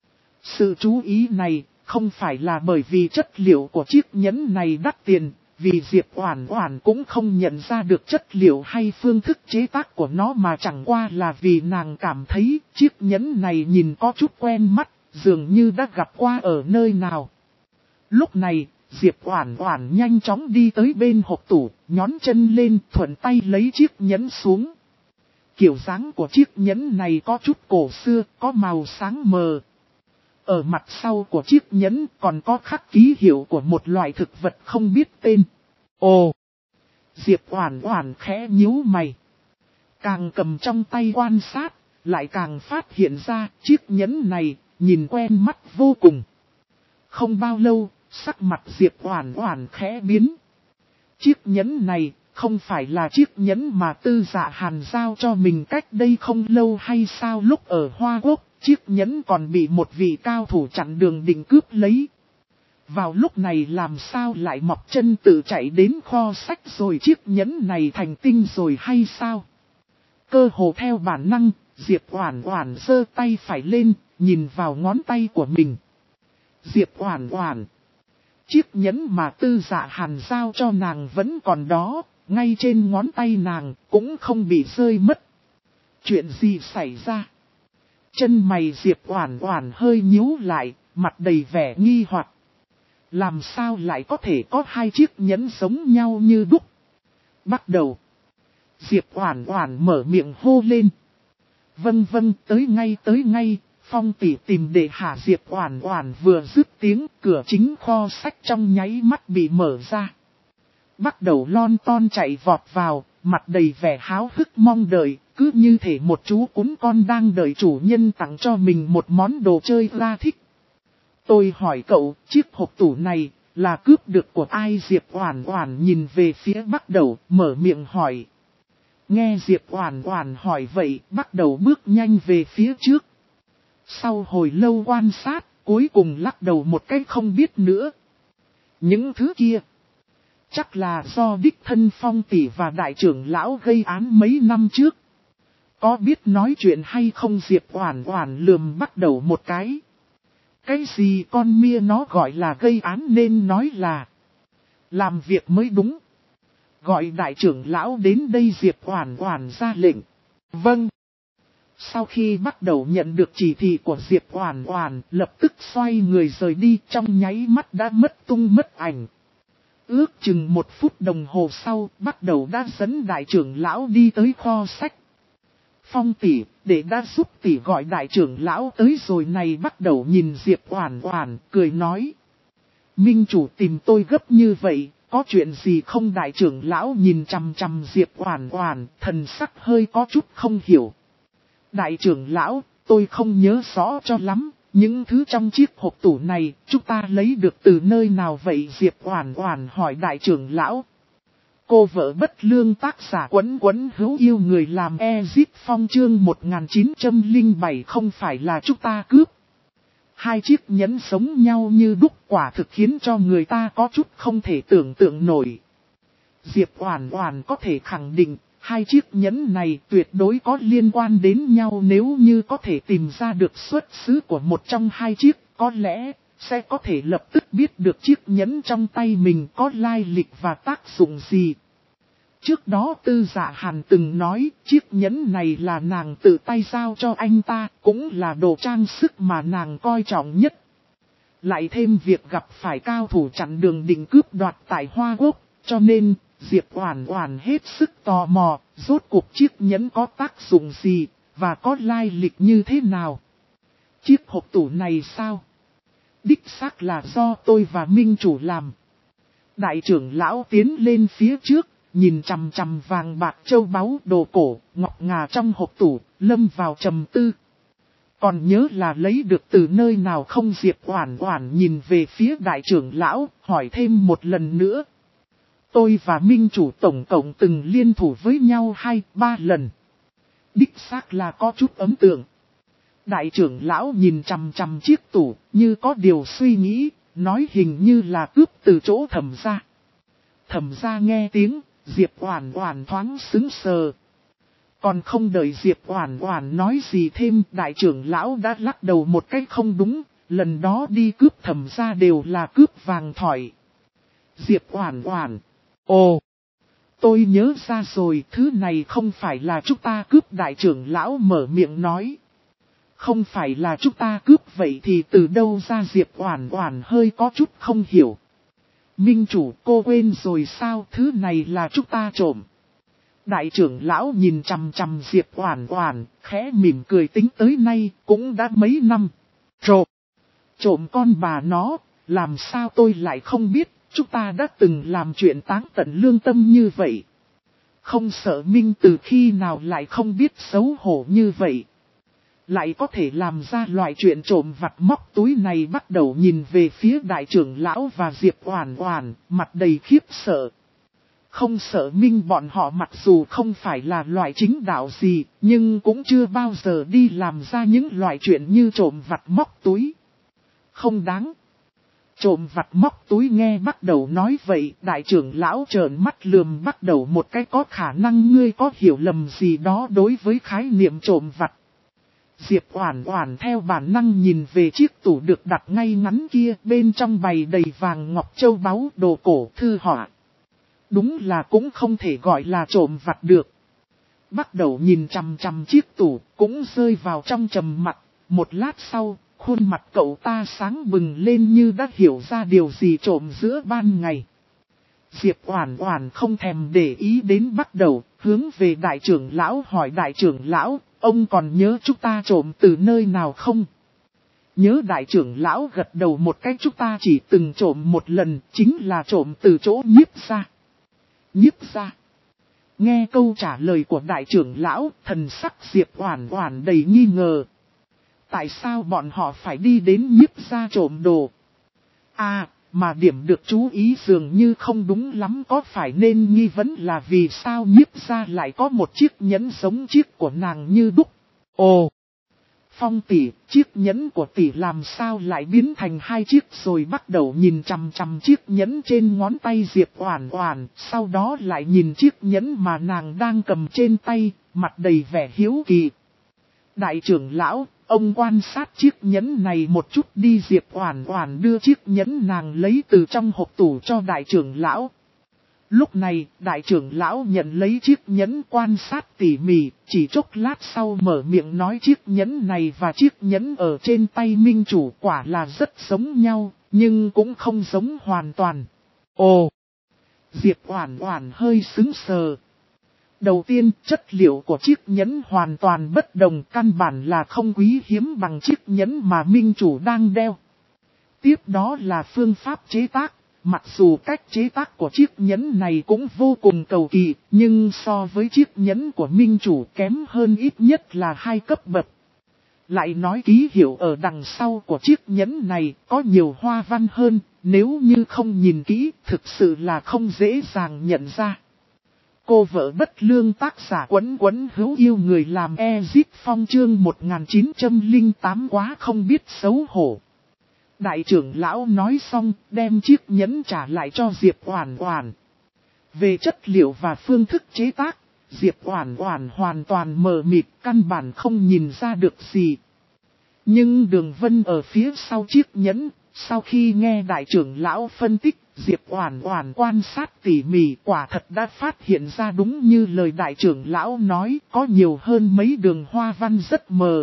Sự chú ý này không phải là bởi vì chất liệu của chiếc nhẫn này đắt tiền, vì Diệp Oản Oản cũng không nhận ra được chất liệu hay phương thức chế tác của nó mà chẳng qua là vì nàng cảm thấy chiếc nhẫn này nhìn có chút quen mắt, dường như đã gặp qua ở nơi nào. Lúc này, Diệp Oản Oản nhanh chóng đi tới bên hộp tủ, nhón chân lên, thuận tay lấy chiếc nhẫn xuống. Kiểu dáng của chiếc nhẫn này có chút cổ xưa, có màu sáng mờ. Ở mặt sau của chiếc nhẫn còn có khắc ký hiệu của một loại thực vật không biết tên. Ồ! Diệp Oản Oản khẽ nhíu mày. Càng cầm trong tay quan sát, lại càng phát hiện ra chiếc nhẫn này nhìn quen mắt vô cùng. Không bao lâu, sắc mặt Diệp Oản Oản khẽ biến. Chiếc nhẫn này không phải là chiếc nhẫn mà Tư Dạ Hàn giao cho mình cách đây không lâu hay sao? Lúc ở Hoa Quốc, chiếc nhẫn còn bị một vị cao thủ chặn đường định cướp lấy. Vào lúc này làm sao lại mọc chân tự chạy đến kho sách rồi, chiếc nhẫn này thành tinh rồi hay sao? Cơ hồ theo bản năng, Diệp Oản Oản giơ tay phải lên, nhìn vào ngón tay của mình. Diệp Oản Oản, chiếc nhẫn mà Tư Dạ Hàn giao cho nàng vẫn còn đó, ngay trên ngón tay nàng, cũng không bị rơi mất. Chuyện gì xảy ra? Chân mày Diệp Oản Oản hơi nhíu lại, mặt đầy vẻ nghi hoặc. Làm sao lại có thể có hai chiếc nhẫn giống nhau như đúc? Bắt đầu. Diệp Oản Oản mở miệng hô lên. Vâng vâng, tới ngay, Phong tỷ tìm để hạ Diệp Oản Oản vừa dứt tiếng, cửa chính kho sách trong nháy mắt bị mở ra. Bắt đầu lon ton chạy vọt vào, mặt đầy vẻ háo hức mong đợi, cứ như thể một chú cún con đang đợi chủ nhân tặng cho mình một món đồ chơi ra thích. Tôi hỏi cậu, chiếc hộp tủ này là cướp được của ai? Diệp Oản Oản nhìn về phía Bắt Đầu, mở miệng hỏi. Nghe Diệp Oản Oản hỏi vậy, Bắt Đầu bước nhanh về phía trước. Sau hồi lâu quan sát, cuối cùng lắc đầu một cái không biết nữa. Những thứ kia, chắc là do đích thân Phong tỷ và đại trưởng lão gây án mấy năm trước. Có biết nói chuyện hay không? Diệp Oản Oản lườm Bắt Đầu một cái. Cái gì con mia nó gọi là gây án nên nói là làm việc mới đúng. Gọi đại trưởng lão đến đây. Diệp Oản Oản ra lệnh. Vâng. Sau khi Bắt Đầu nhận được chỉ thị của Diệp Oản Oản, lập tức xoay người rời đi, trong nháy mắt đã mất tung mất ảnh. Ước chừng 1 phút đồng hồ sau, Bắt Đầu đã dẫn đại trưởng lão đi tới kho sách. Phong tỷ, để đã giúp tỷ gọi đại trưởng lão tới rồi này. Bắt Đầu nhìn Diệp Oản Oản, cười nói. Minh chủ tìm tôi gấp như vậy, có chuyện gì không? Đại trưởng lão nhìn chằm chằm Diệp Oản Oản, thần sắc hơi có chút không hiểu. Đại trưởng lão, tôi không nhớ rõ cho lắm, những thứ trong chiếc hộp tủ này, chúng ta lấy được từ nơi nào vậy? Diệp Oản Oản hỏi đại trưởng lão. Cô vợ bất lương tác giả Quấn Quấn hữu yêu người làm Ezit Phong chương 1907 không phải là chúng ta cướp. Hai chiếc nhẫn sống nhau như đúc, quả thực khiến cho người ta có chút không thể tưởng tượng nổi. Diệp Oản Oản có thể khẳng định, hai chiếc nhẫn này tuyệt đối có liên quan đến nhau. Nếu như có thể tìm ra được xuất xứ của một trong hai chiếc, có lẽ sẽ có thể lập tức biết được chiếc nhẫn trong tay mình có lai lịch và tác dụng gì. Trước đó Tư Dạ Hàn từng nói chiếc nhẫn này là nàng tự tay giao cho anh ta, cũng là đồ trang sức mà nàng coi trọng nhất. Lại thêm việc gặp phải cao thủ chặn đường định cướp đoạt tại Hoa Quốc, cho nên Diệp Oản Oản hết sức tò mò, rốt cuộc chiếc nhẫn có tác dụng gì, và có lai lịch như thế nào. Chiếc hộp tủ này sao? Đích xác là do tôi và Minh chủ làm. Đại trưởng lão tiến lên phía trước, nhìn chằm chằm vàng bạc châu báu đồ cổ, ngọc ngà trong hộp tủ, lâm vào trầm tư. Còn nhớ là lấy được từ nơi nào không? Diệp Oản Oản nhìn về phía đại trưởng lão, hỏi thêm một lần nữa. Tôi và Minh chủ tổng cộng từng liên thủ với nhau 2-3 lần. Đích xác là có chút ấn tượng. Đại trưởng lão nhìn chằm chằm chiếc tủ, như có điều suy nghĩ, nói hình như là cướp từ chỗ Thẩm gia. Thẩm gia nghe tiếng, Diệp Oản Oản thoáng sững sờ. Còn không đợi Diệp Oản Oản nói gì thêm, đại trưởng lão đã lắc đầu một cách không đúng, lần đó đi cướp Thẩm gia đều là cướp vàng thỏi. Diệp Oản Oản, ồ, tôi nhớ ra rồi, thứ này không phải là chúng ta cướp. Đại trưởng lão mở miệng nói. Không phải là chúng ta cướp vậy thì từ đâu ra? Diệp Oản Oản hơi có chút không hiểu. Minh chủ, cô quên rồi sao? Thứ này là chúng ta trộm. Đại trưởng lão nhìn chằm chằm Diệp Oản Oản, khẽ mỉm cười, tính tới nay cũng đã mấy năm. Trộm? Trộm con bà nó, làm sao tôi lại không biết, chúng ta đã từng làm chuyện táng tận lương tâm như vậy. Không sợ Minh từ khi nào lại không biết xấu hổ như vậy. Lại có thể làm ra loại chuyện trộm vặt móc túi này. Bắt đầu nhìn về phía đại trưởng lão và Diệp Oản Oản, mặt đầy khiếp sợ. Không sợ Minh bọn họ mặc dù không phải là loại chính đạo gì, nhưng cũng chưa bao giờ đi làm ra những loại chuyện như trộm vặt móc túi. Không đáng. Trộm vặt móc túi? Nghe Bắt Đầu nói vậy, đại trưởng lão trợn mắt lườm Bắt Đầu một cái. Có khả năng ngươi có hiểu lầm gì đó đối với khái niệm trộm vặt. Diệp Oản Oản theo bản năng nhìn về chiếc tủ được đặt ngay ngắn kia, bên trong bày đầy vàng ngọc châu báu, đồ cổ, thư họa. Đúng là cũng không thể gọi là trộm vặt được. Bắt Đầu nhìn chằm chằm chiếc tủ, cũng rơi vào trong trầm mặc. Một lát sau, khuôn mặt cậu ta sáng bừng lên như đã hiểu ra điều gì. Trộm giữa ban ngày. Diệp Oản Oản không thèm để ý đến Bắt Đầu, hướng về đại trưởng lão hỏi. Đại trưởng lão, ông còn nhớ chúng ta trộm từ nơi nào không? Nhớ đại trưởng lão gật đầu một cái, chúng ta chỉ từng trộm một lần, chính là trộm từ chỗ Nhiếp gia. Nhiếp gia. Nghe câu trả lời của đại trưởng lão, thần sắc Diệp Oản Oản đầy nghi ngờ. Tại sao bọn họ phải đi đến Nhiếp gia trộm đồ? À, mà điểm được chú ý dường như không đúng lắm, có phải nên nghi vấn là vì sao Nhiếp gia lại có một chiếc nhẫn giống chiếc của nàng như đúc? Ồ! Phong tỷ, chiếc nhẫn của tỷ làm sao lại biến thành hai chiếc, rồi bắt đầu nhìn chằm chằm chiếc nhẫn trên ngón tay Diệp Oản Oản, sau đó lại nhìn chiếc nhẫn mà nàng đang cầm trên tay, mặt đầy vẻ hiếu kỳ. Đại trưởng lão, ông quan sát chiếc nhẫn này một chút đi. Diệp Oản Oản đưa chiếc nhẫn nàng lấy từ trong hộp tủ cho đại trưởng lão. Lúc này, đại trưởng lão nhận lấy chiếc nhẫn quan sát tỉ mỉ, chỉ chốc lát sau mở miệng nói chiếc nhẫn này và chiếc nhẫn ở trên tay minh chủ quả là rất giống nhau, nhưng cũng không giống hoàn toàn. Ồ! Diệp Oản Oản hơi sững sờ. Đầu tiên, chất liệu của chiếc nhẫn hoàn toàn bất đồng, căn bản là không quý hiếm bằng chiếc nhẫn mà minh chủ đang đeo. Tiếp đó là phương pháp chế tác. Mặc dù cách chế tác của chiếc nhẫn này cũng vô cùng cầu kỳ, nhưng so với chiếc nhẫn của minh chủ kém hơn ít nhất là 2 cấp bậc. Lại nói ký hiệu ở đằng sau của chiếc nhẫn này có nhiều hoa văn hơn, nếu như không nhìn kỹ thực sự là không dễ dàng nhận ra. Cô vợ bất lương tác giả Quấn Quấn hữu yêu người làm Ezip Phong chương 1908 quá không biết xấu hổ. Đại trưởng lão nói xong, đem chiếc nhẫn trả lại cho Diệp Oản Oản. Về chất liệu và phương thức chế tác, Diệp Oản Oản hoàn toàn mờ mịt, căn bản không nhìn ra được gì. Nhưng đường vân ở phía sau chiếc nhẫn, sau khi nghe đại trưởng lão phân tích, Diệp Oản Oản quan sát tỉ mỉ, quả thật đã phát hiện ra đúng như lời đại trưởng lão nói, có nhiều hơn mấy đường hoa văn rất mờ.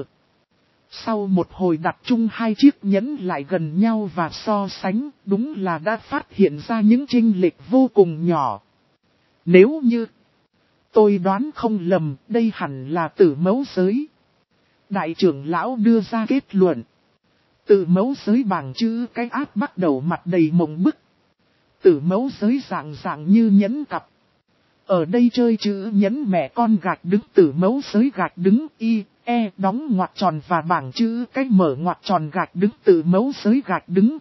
Sau một hồi đặt chung hai chiếc nhẫn lại gần nhau và so sánh, đúng là đã phát hiện ra những chênh lệch vô cùng nhỏ. Nếu như tôi đoán không lầm, đây hẳn là tử mẫu giới. Đại trưởng lão đưa ra kết luận. Tử mẫu giới bảng chữ cái ác bắt đầu mặt đầy mộng bức. Tử mẫu giới dạng dạng như nhẫn cặp. Ở đây chơi chữ nhẫn mẹ con gạch đứng, tử mẫu giới gạch đứng y. E đóng ngoặc tròn và bảng chữ cái mở ngoặc tròn gạch đứng, tử mẫu giới gạch đứng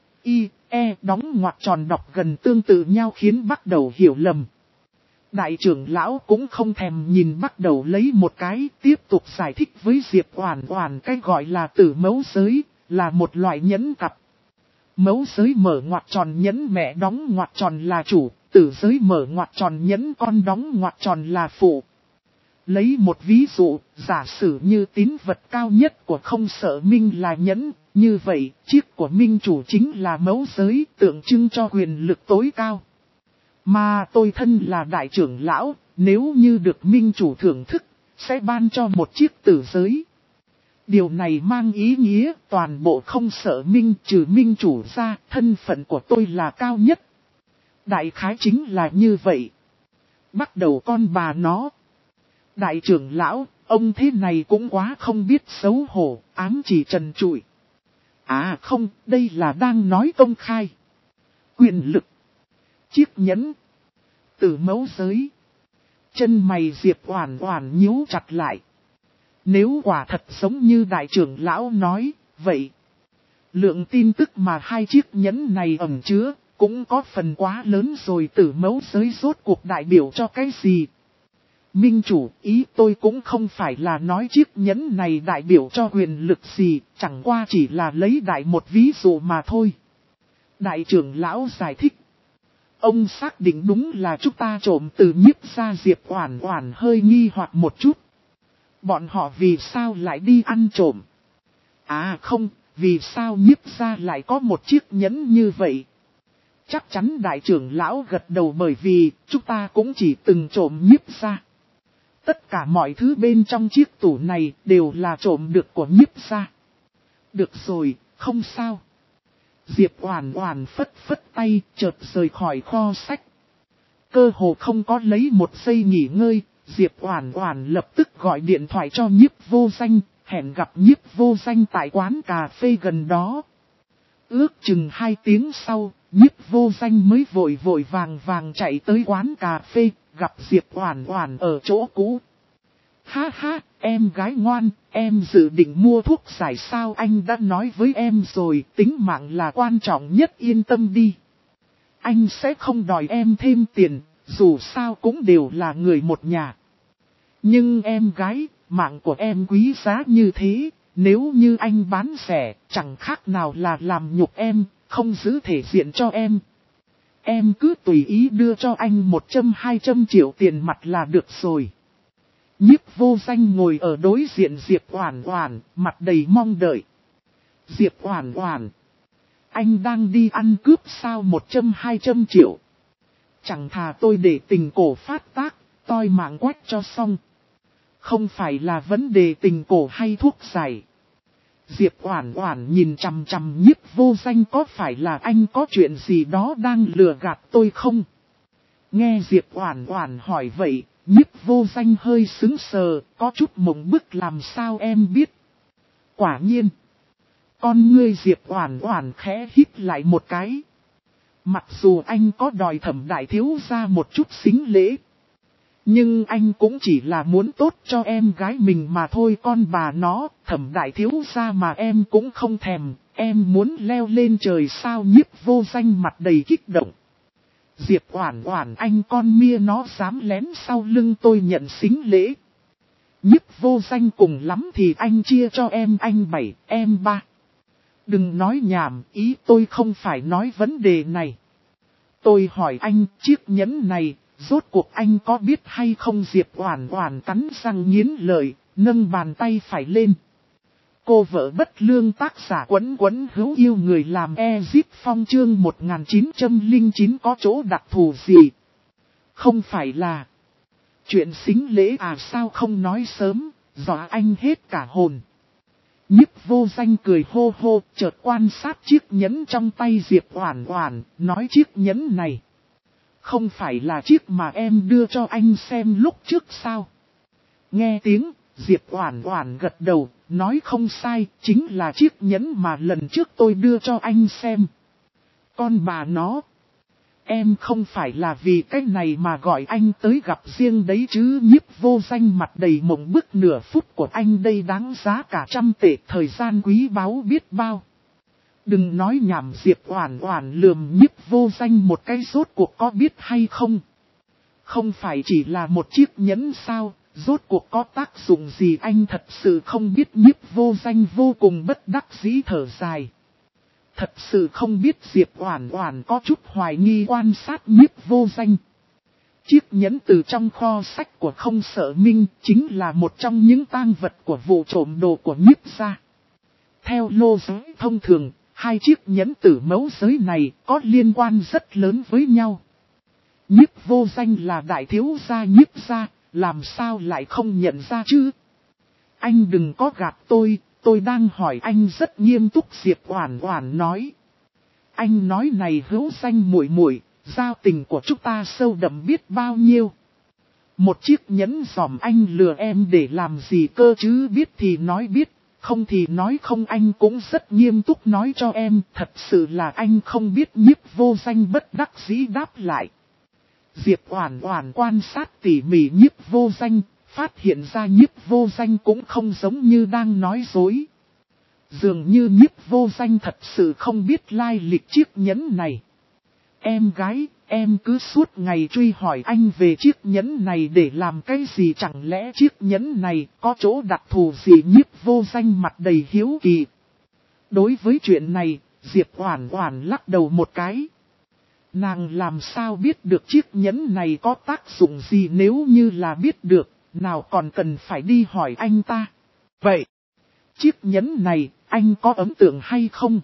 E đóng ngoặc tròn đọc gần tương tự nhau khiến bắt đầu hiểu lầm. Đại trưởng lão cũng không thèm nhìn, bắt đầu lấy một cái tiếp tục giải thích với Diệp Oản Oản cái gọi là tử mẫu giới là một loại nhẫn cặp. Mẫu giới mở ngoặc tròn nhẫn mẹ đóng ngoặc tròn là chủ, tử giới mở ngoặc tròn nhẫn con đóng ngoặc tròn là phụ. Lấy một ví dụ, giả sử như tín vật cao nhất của Không Sợ Minh là nhẫn, như vậy, chiếc của minh chủ chính là mẫu giới, tượng trưng cho quyền lực tối cao. Mà tôi thân là đại trưởng lão, nếu như được minh chủ thưởng thức, sẽ ban cho một chiếc tử giới. Điều này mang ý nghĩa toàn bộ Không Sợ Minh trừ minh chủ ra, thân phận của tôi là cao nhất. Đại khái chính là như vậy. Bắt đầu con bà nó. Đại trưởng lão, ông thế này cũng quá không biết xấu hổ, ám chỉ trần trụi. À không, đây là đang nói công khai. Quyền lực. Chiếc nhẫn. Tử mẫu giới. Chân mày Diệp Oản Oản nhíu chặt lại. Nếu quả thật giống như đại trưởng lão nói, vậy lượng tin tức mà hai chiếc nhẫn này ẩn chứa, cũng có phần quá lớn rồi. Tử mẫu giới rốt cuộc đại biểu cho cái gì? Minh chủ, ý tôi cũng không phải là nói chiếc nhẫn này đại biểu cho quyền lực gì, chẳng qua chỉ là lấy đại một ví dụ mà thôi. Đại trưởng lão giải thích. Ông xác định đúng là chúng ta trộm từ Nhiếp gia. Diệp Oản Oản hơi nghi hoặc một chút. Bọn họ vì sao lại đi ăn trộm? À không, vì sao Nhiếp gia lại có một chiếc nhẫn như vậy? Chắc chắn đại trưởng lão gật đầu, bởi vì chúng ta cũng chỉ từng trộm Nhiếp gia. Tất cả mọi thứ bên trong chiếc tủ này đều là trộm được của Nhiếp gia. Được rồi, không sao. Diệp Oản Oản phất phất tay, chợt rời khỏi kho sách. Cơ hồ không có lấy một giây nghỉ ngơi, Diệp Oản Oản lập tức gọi điện thoại cho Nhiếp Vô Danh, hẹn gặp Nhiếp Vô Danh tại quán cà phê gần đó. Ước chừng 2 tiếng sau, Nhiếp Vô Danh mới vội vội vàng vàng chạy tới quán cà phê, gặp Diệp Oản Oản ở chỗ cũ. Ha ha, em gái ngoan, em dự định mua thuốc giải sao, anh đã nói với em rồi, tính mạng là quan trọng nhất, yên tâm đi. Anh sẽ không đòi em thêm tiền, dù sao cũng đều là người một nhà. Nhưng em gái, mạng của em quý giá như thế, nếu như anh bán rẻ, chẳng khác nào là làm nhục em, không giữ thể diện cho em. Em cứ tùy ý đưa cho anh 100-200 triệu tiền mặt là được rồi. Nhiếp Vô Danh ngồi ở đối diện Diệp Oản Oản, mặt đầy mong đợi. Diệp Oản Oản, anh đang đi ăn cướp sao 100-200 triệu? Chẳng thà tôi để tình cổ phát tác, toi mạng quách cho xong. Không phải là vấn đề tình cổ hay thuốc giải. Diệp Oản Oản nhìn chằm chằm Nhiếp Vô Danh, có phải là anh có chuyện gì đó đang lừa gạt tôi không? Nghe Diệp Oản Oản hỏi vậy, Nhiếp Vô Danh hơi sững sờ, có chút mộng bức, làm sao em biết? Quả nhiên, con ngươi Diệp Oản Oản khẽ hít lại một cái. Mặc dù anh có đòi Thẩm đại thiếu gia một chút xính lễ, nhưng anh cũng chỉ là muốn tốt cho em gái mình mà thôi, con bà nó, Thẩm đại thiếu gia mà em cũng không thèm, em muốn leo lên trời sao? Nhiếp Vô Danh mặt đầy kích động. Diệp Oản Oản, anh con mia nó dám lén sau lưng tôi nhận xính lễ. Nhiếp Vô Danh, cùng lắm thì anh chia cho em, anh 7, em 3. Đừng nói nhảm, ý tôi không phải nói vấn đề này. Tôi hỏi anh, chiếc nhẫn này, rốt cuộc anh có biết hay không? Diệp Oản Oản cắn răng nghiến lợi, nâng bàn tay phải lên. Cô vợ bất lương, tác giả Quấn Quấn Hữu Yêu, người làm Ezip Phong, chương 1909 có chỗ đặc thù gì? Không phải là chuyện xính lễ à, sao không nói sớm, dọa anh hết cả hồn. Nhiếp Vô Danh cười hô hô, chợt quan sát chiếc nhẫn trong tay Diệp Oản Oản, nói chiếc nhẫn này không phải là chiếc mà em đưa cho anh xem lúc trước sao? Nghe tiếng, Diệp Oản Oản gật đầu, nói không sai, chính là chiếc nhẫn mà lần trước tôi đưa cho anh xem. Con bà nó, em không phải là vì cái này mà gọi anh tới gặp riêng đấy chứ? Nhiếp Vô Danh mặt đầy mộng bức, nửa phút của anh đây đáng giá cả 100 tệ, thời gian quý báu biết bao. Đừng nói nhảm, Diệp Oản Oản lườm Nhiếp Vô Danh một cái, rốt cuộc có biết hay không? Không phải chỉ là một chiếc nhẫn sao, rốt cuộc có tác dụng gì anh thật sự không biết. Nhiếp Vô Danh vô cùng bất đắc dĩ thở dài. Thật sự không biết. Diệp Oản Oản có chút hoài nghi quan sát Nhiếp Vô Danh. Chiếc nhẫn từ trong kho sách của Không Sợ Minh chính là một trong những tang vật của vụ trộm đồ của Nhiếp gia. Theo lô giới thông thường, hai chiếc nhẫn tử mẫu giới này có liên quan rất lớn với nhau. Nhiếp Vô Danh là đại thiếu gia Nhiếp gia, làm sao lại không nhận ra chứ? Anh đừng có gạt tôi đang hỏi anh rất nghiêm túc. Diệp Oản Oản nói. Anh nói này Hữu Danh muội muội, giao tình của chúng ta sâu đậm biết bao nhiêu. Một chiếc nhẫn giòm anh lừa em để làm gì cơ chứ? Biết thì nói biết, không thì nói không, anh cũng rất nghiêm túc nói cho em. Thật sự là anh không biết. Nhiếp Vô Danh bất đắc dĩ đáp lại. Diệp Oản Oản quan sát tỉ mỉ Nhiếp Vô Danh, phát hiện ra Nhiếp Vô Danh cũng không giống như đang nói dối. Dường như Nhiếp Vô Danh thật sự không biết lai lịch chiếc nhẫn này. Em gái, em cứ suốt ngày truy hỏi anh về chiếc nhẫn này để làm cái gì? Chẳng lẽ chiếc nhẫn này có chỗ đặc thù gì? Nhiếp Vô Danh mặt đầy hiếu kỳ. Đối với chuyện này, Diệp Oản Oản lắc đầu một cái. Nàng làm sao biết được chiếc nhẫn này có tác dụng gì? Nếu như là biết được, nào còn cần phải đi hỏi anh ta. Vậy, chiếc nhẫn này, anh có ấn tượng hay không?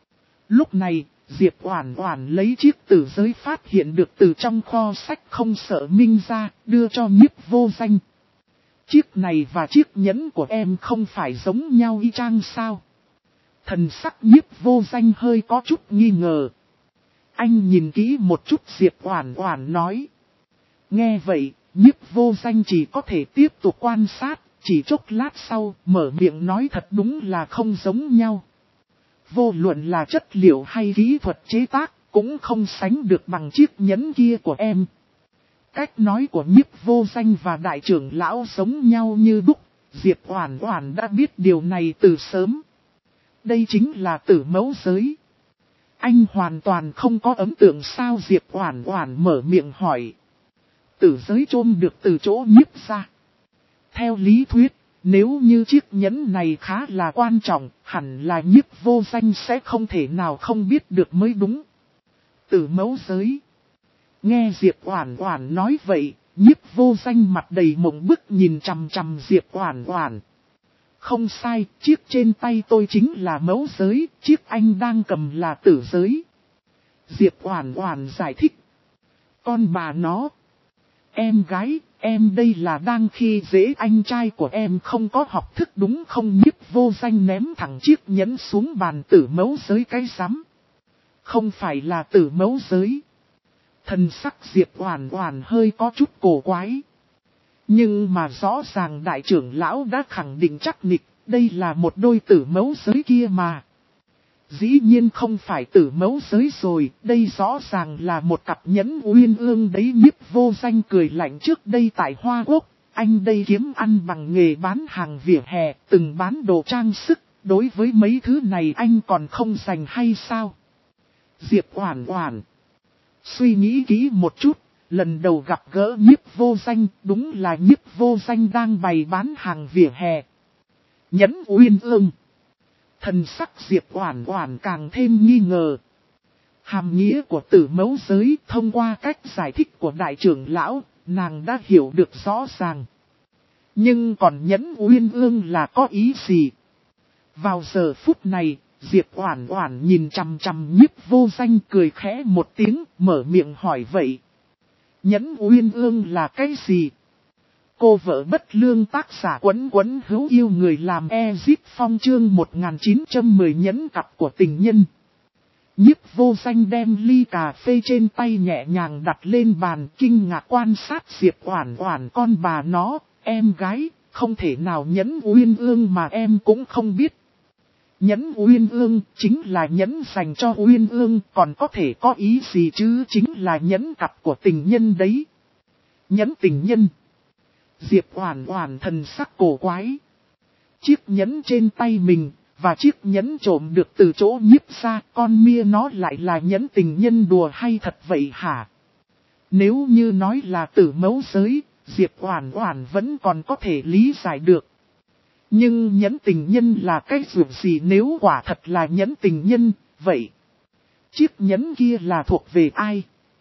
Lúc này, Diệp Oản Oản lấy chiếc tử giới phát hiện được từ trong kho sách Không Sợ Minh ra, đưa cho Nhiếp Vô Danh. Chiếc này và chiếc nhẫn của em không phải giống nhau y chang sao? Thần sắc Nhiếp Vô Danh hơi có chút nghi ngờ. Anh nhìn kỹ một chút, Diệp Oản Oản nói. Nghe vậy, Nhiếp vô danh chỉ có thể tiếp tục quan sát, chỉ chốc lát sau, mở miệng nói thật đúng là không giống nhau. Vô luận là chất liệu hay kỹ thuật chế tác, cũng không sánh được bằng chiếc nhẫn kia của em. Cách nói của Nhiếp vô danh và đại trưởng lão giống nhau như đúc, Diệp Oản Oản đã biết điều này từ sớm. Đây chính là tử mẫu giới. Anh hoàn toàn không có ấn tượng sao? Diệp Oản Oản mở miệng hỏi. Tử giới chôn được từ chỗ Nhiếp ra. Theo lý thuyết, nếu như chiếc nhẫn này khá là quan trọng, hẳn là Nhiếp vô danh sẽ không thể nào không biết được mới đúng. Tử mẫu giới. Nghe Diệp Oản Oản nói vậy, Nhiếp vô danh mặt đầy mộng bức nhìn chằm chằm Diệp Oản Oản. Không sai, chiếc trên tay tôi chính là mẫu giới, chiếc anh đang cầm là tử giới. Diệp Oản Oản giải thích. Con bà nó. Em gái, em đây là đang khi dễ anh trai của em không có học thức đúng không? Nhiếp vô danh ném thẳng chiếc nhẫn xuống bàn. Tử mẫu giới cái rắm. Không phải là tử mẫu giới. Thần sắc Diệp Oản Oản hơi có chút cổ quái. Nhưng mà rõ ràng đại trưởng lão đã khẳng định chắc nịch, đây là một đôi tử mẫu giới kia mà. Dĩ nhiên không phải tử mẫu giới rồi, đây rõ ràng là một cặp nhẫn uyên ương đấy. Nhiếp vô danh cười lạnh. Trước đây tại Hoa Quốc, anh đây kiếm ăn bằng nghề bán hàng vỉa hè, từng bán đồ trang sức, đối với mấy thứ này anh còn không dành hay sao? Diệp Oản Oản suy nghĩ kỹ một chút, lần đầu gặp gỡ Nhiếp vô danh, đúng là Nhiếp vô danh đang bày bán hàng vỉa hè. Nhẫn uyên ương. Thần sắc Diệp Oản Oản càng thêm nghi ngờ. Hàm nghĩa của tử mẫu giới thông qua cách giải thích của đại trưởng lão, nàng đã hiểu được rõ ràng. Nhưng còn nhẫn uyên ương là có ý gì? Vào giờ phút này, Diệp Oản Oản nhìn chằm chằm Nhiếp vô danh cười khẽ một tiếng, mở miệng hỏi vậy. Nhẫn uyên ương là cái gì? Cô vợ bất lương tác giả Quấn Quấn hữu yêu người làm Ezip Phong chương 1910 nhẫn cặp của tình nhân. Nhiếp vô danh đem ly cà phê trên tay nhẹ nhàng đặt lên bàn, kinh ngạc quan sát Diệp Oản Oản. Con bà nó, em gái, không thể nào nhẫn uyên ương mà em cũng không biết. Nhẫn uyên ương chính là nhẫn dành cho uyên ương, còn có thể có ý gì chứ? Chính là nhẫn cặp của tình nhân đấy. Nhẫn tình nhân. Diệp Oản Oản thần sắc cổ quái. Chiếc nhẫn trên tay mình và chiếc nhẫn trộm được từ chỗ Nhiếp ra, con mia nó lại là nhẫn tình nhân đùa hay thật vậy hả? Nếu như nói là tử mẫu giới, Diệp Oản Oản vẫn còn có thể lý giải được. Nhưng nhẫn tình nhân là cái dụng gì? Nếu quả thật là nhẫn tình nhân, vậy chiếc nhẫn kia là thuộc về ai?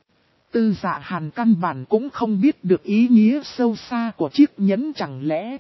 Tư Dạ Hàn căn bản cũng không biết được ý nghĩa sâu xa của chiếc nhẫn, chẳng lẽ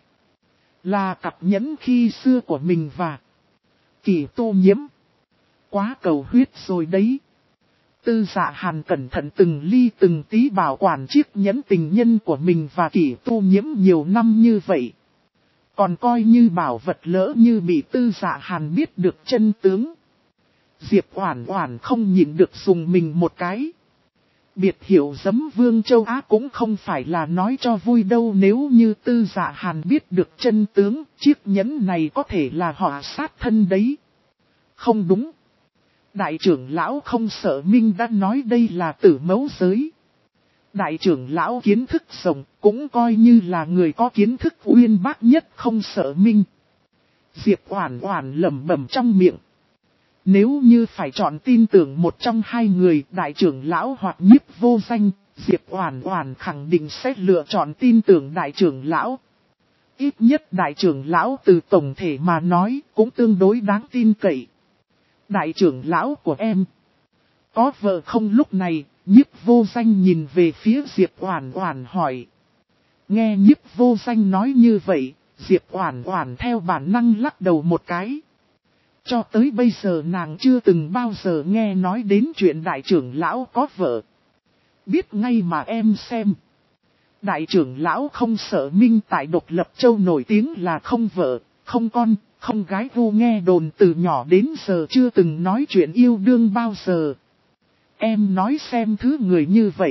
là cặp nhẫn khi xưa của mình và Kỳ Tu Nhiễm. Quá cầu huyết rồi đấy. Tư Dạ Hàn cẩn thận từng ly từng tí bảo quản chiếc nhẫn tình nhân của mình và Kỳ Tu Nhiễm nhiều năm như vậy. Còn coi như bảo vật, lỡ như bị Tư Dạ Hàn biết được chân tướng. Diệp Oản Oản không nhịn được dùng mình một cái. Biệt hiệu giấm vương châu Á cũng không phải là nói cho vui đâu. Nếu như Tư Dạ Hàn biết được chân tướng, chiếc nhẫn này có thể là họa sát thân đấy. Không đúng. Đại trưởng lão không sợ Minh đã nói đây là tử mẫu giới. Đại trưởng lão kiến thức rộng, cũng coi như là người có kiến thức uyên bác nhất, không sợ Minh. Diệp Oản Oản lẩm bẩm trong miệng. Nếu như phải chọn tin tưởng một trong hai người, đại trưởng lão hoặc Nhiếp vô danh, Diệp Oản Oản khẳng định sẽ lựa chọn tin tưởng đại trưởng lão. Ít nhất đại trưởng lão từ tổng thể mà nói cũng tương đối đáng tin cậy. Đại trưởng lão của em có vợ không? Lúc này, Nhiếp vô danh nhìn về phía Diệp Oản Oản hỏi. Nghe Nhiếp vô danh nói như vậy, Diệp Oản Oản theo bản năng lắc đầu một cái. Cho tới bây giờ nàng chưa từng bao giờ nghe nói đến chuyện đại trưởng lão có vợ. Biết ngay mà em xem. Đại trưởng lão không sợ Minh tại Độc Lập Châu nổi tiếng là không vợ, không con, không gái, vô nghe đồn từ nhỏ đến giờ chưa từng nói chuyện yêu đương bao giờ. Em nói xem, thứ người như vậy,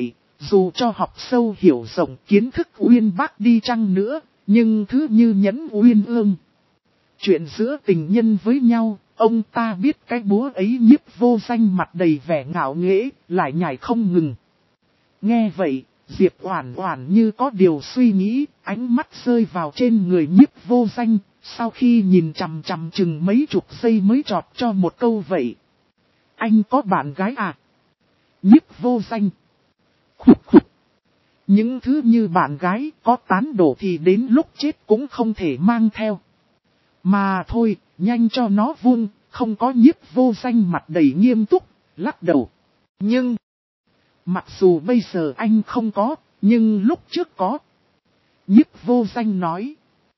Dù cho học sâu hiểu rộng kiến thức uyên bác đi chăng nữa, nhưng thứ như nhẫn uyên ương. Chuyện giữa tình nhân với nhau, ông ta biết cái búa ấy. Nhiếp Vô Danh mặt đầy vẻ ngạo nghễ, lại nhảy không ngừng. Nghe vậy, Diệp Oản Oản như có điều suy nghĩ, ánh mắt rơi vào trên người Nhiếp Vô Danh, sau khi nhìn chằm chằm chừng mấy chục giây mới chọt cho một câu vậy. Anh có bạn gái à? Nhiếp Vô Danh. Khục khục. Những thứ như bạn gái có tán đổ thì đến lúc chết cũng không thể mang theo. Mà thôi, nhanh cho nó vung, không có. Nhiếp Vô Danh mặt đầy nghiêm túc, lắc đầu. Nhưng, mặc dù bây giờ anh không có, nhưng lúc trước có. Nhiếp Vô Danh nói.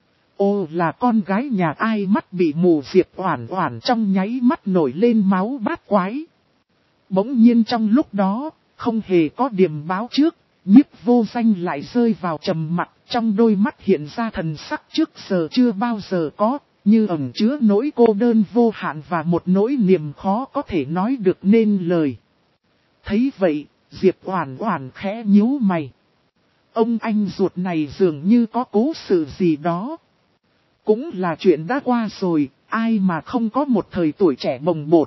Ô là con gái nhà ai? Mắt bị mù Diệp Oản Oản trong nháy mắt nổi lên máu bát quái. Bỗng nhiên trong lúc đó, không hề có điềm báo trước, Nhiếp Vô Danh lại rơi vào trầm mặc, trong đôi mắt hiện ra thần sắc trước giờ chưa bao giờ có, như ẩn chứa nỗi cô đơn vô hạn và một nỗi niềm khó có thể nói được nên lời. Thấy vậy, Diệp Oản Oản khẽ nhíu mày. Ông anh ruột này dường như có cố sự gì đó. Cũng là chuyện đã qua rồi, ai mà không có một thời tuổi trẻ bồng bột.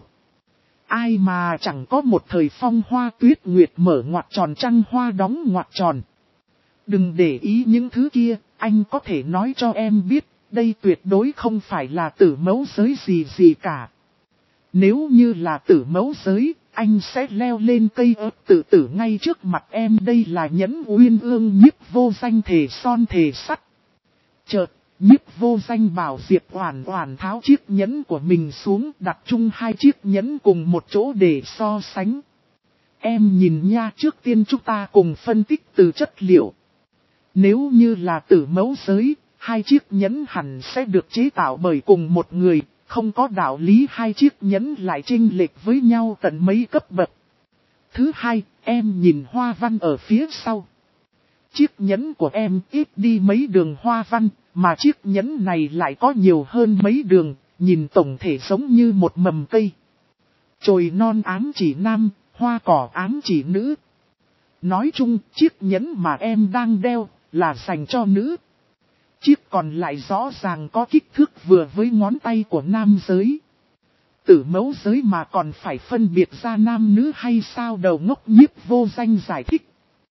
Ai mà chẳng có một thời phong hoa tuyết nguyệt mở ngoặc tròn trăng hoa đóng ngoặc tròn. Đừng để ý những thứ kia, anh có thể nói cho em biết, đây tuyệt đối không phải là tử mẫu giới gì cả. Nếu như là tử mẫu giới, anh sẽ leo lên cây ớt tự tử ngay trước mặt em. Đây là nhẫn uyên ương. Nhiếp Vô Danh thề son thề sắt. Chợt, Nhiếp Vô Danh bảo Diệp Oản Oản tháo chiếc nhẫn của mình xuống, đặt chung hai chiếc nhẫn cùng một chỗ để so sánh. Em nhìn nha, trước tiên chúng ta cùng phân tích từ chất liệu. Nếu như là tử mẫu giới, hai chiếc nhẫn hẳn sẽ được chế tạo bởi cùng một người, không có đạo lý hai chiếc nhẫn lại chênh lệch với nhau tận mấy cấp bậc. Thứ hai, em nhìn hoa văn ở phía sau. Chiếc nhẫn của em ít đi mấy đường hoa văn, mà chiếc nhẫn này lại có nhiều hơn mấy đường, nhìn tổng thể giống như một mầm cây. Chồi non ám chỉ nam, hoa cỏ ám chỉ nữ. Nói chung, chiếc nhẫn mà em đang đeo là dành cho nữ. Chiếc còn lại rõ ràng có kích thước vừa với ngón tay của nam giới. Tử mẫu giới mà còn phải phân biệt ra nam nữ hay sao? Đầu ngốc. Nhiếp Vô Danh giải thích.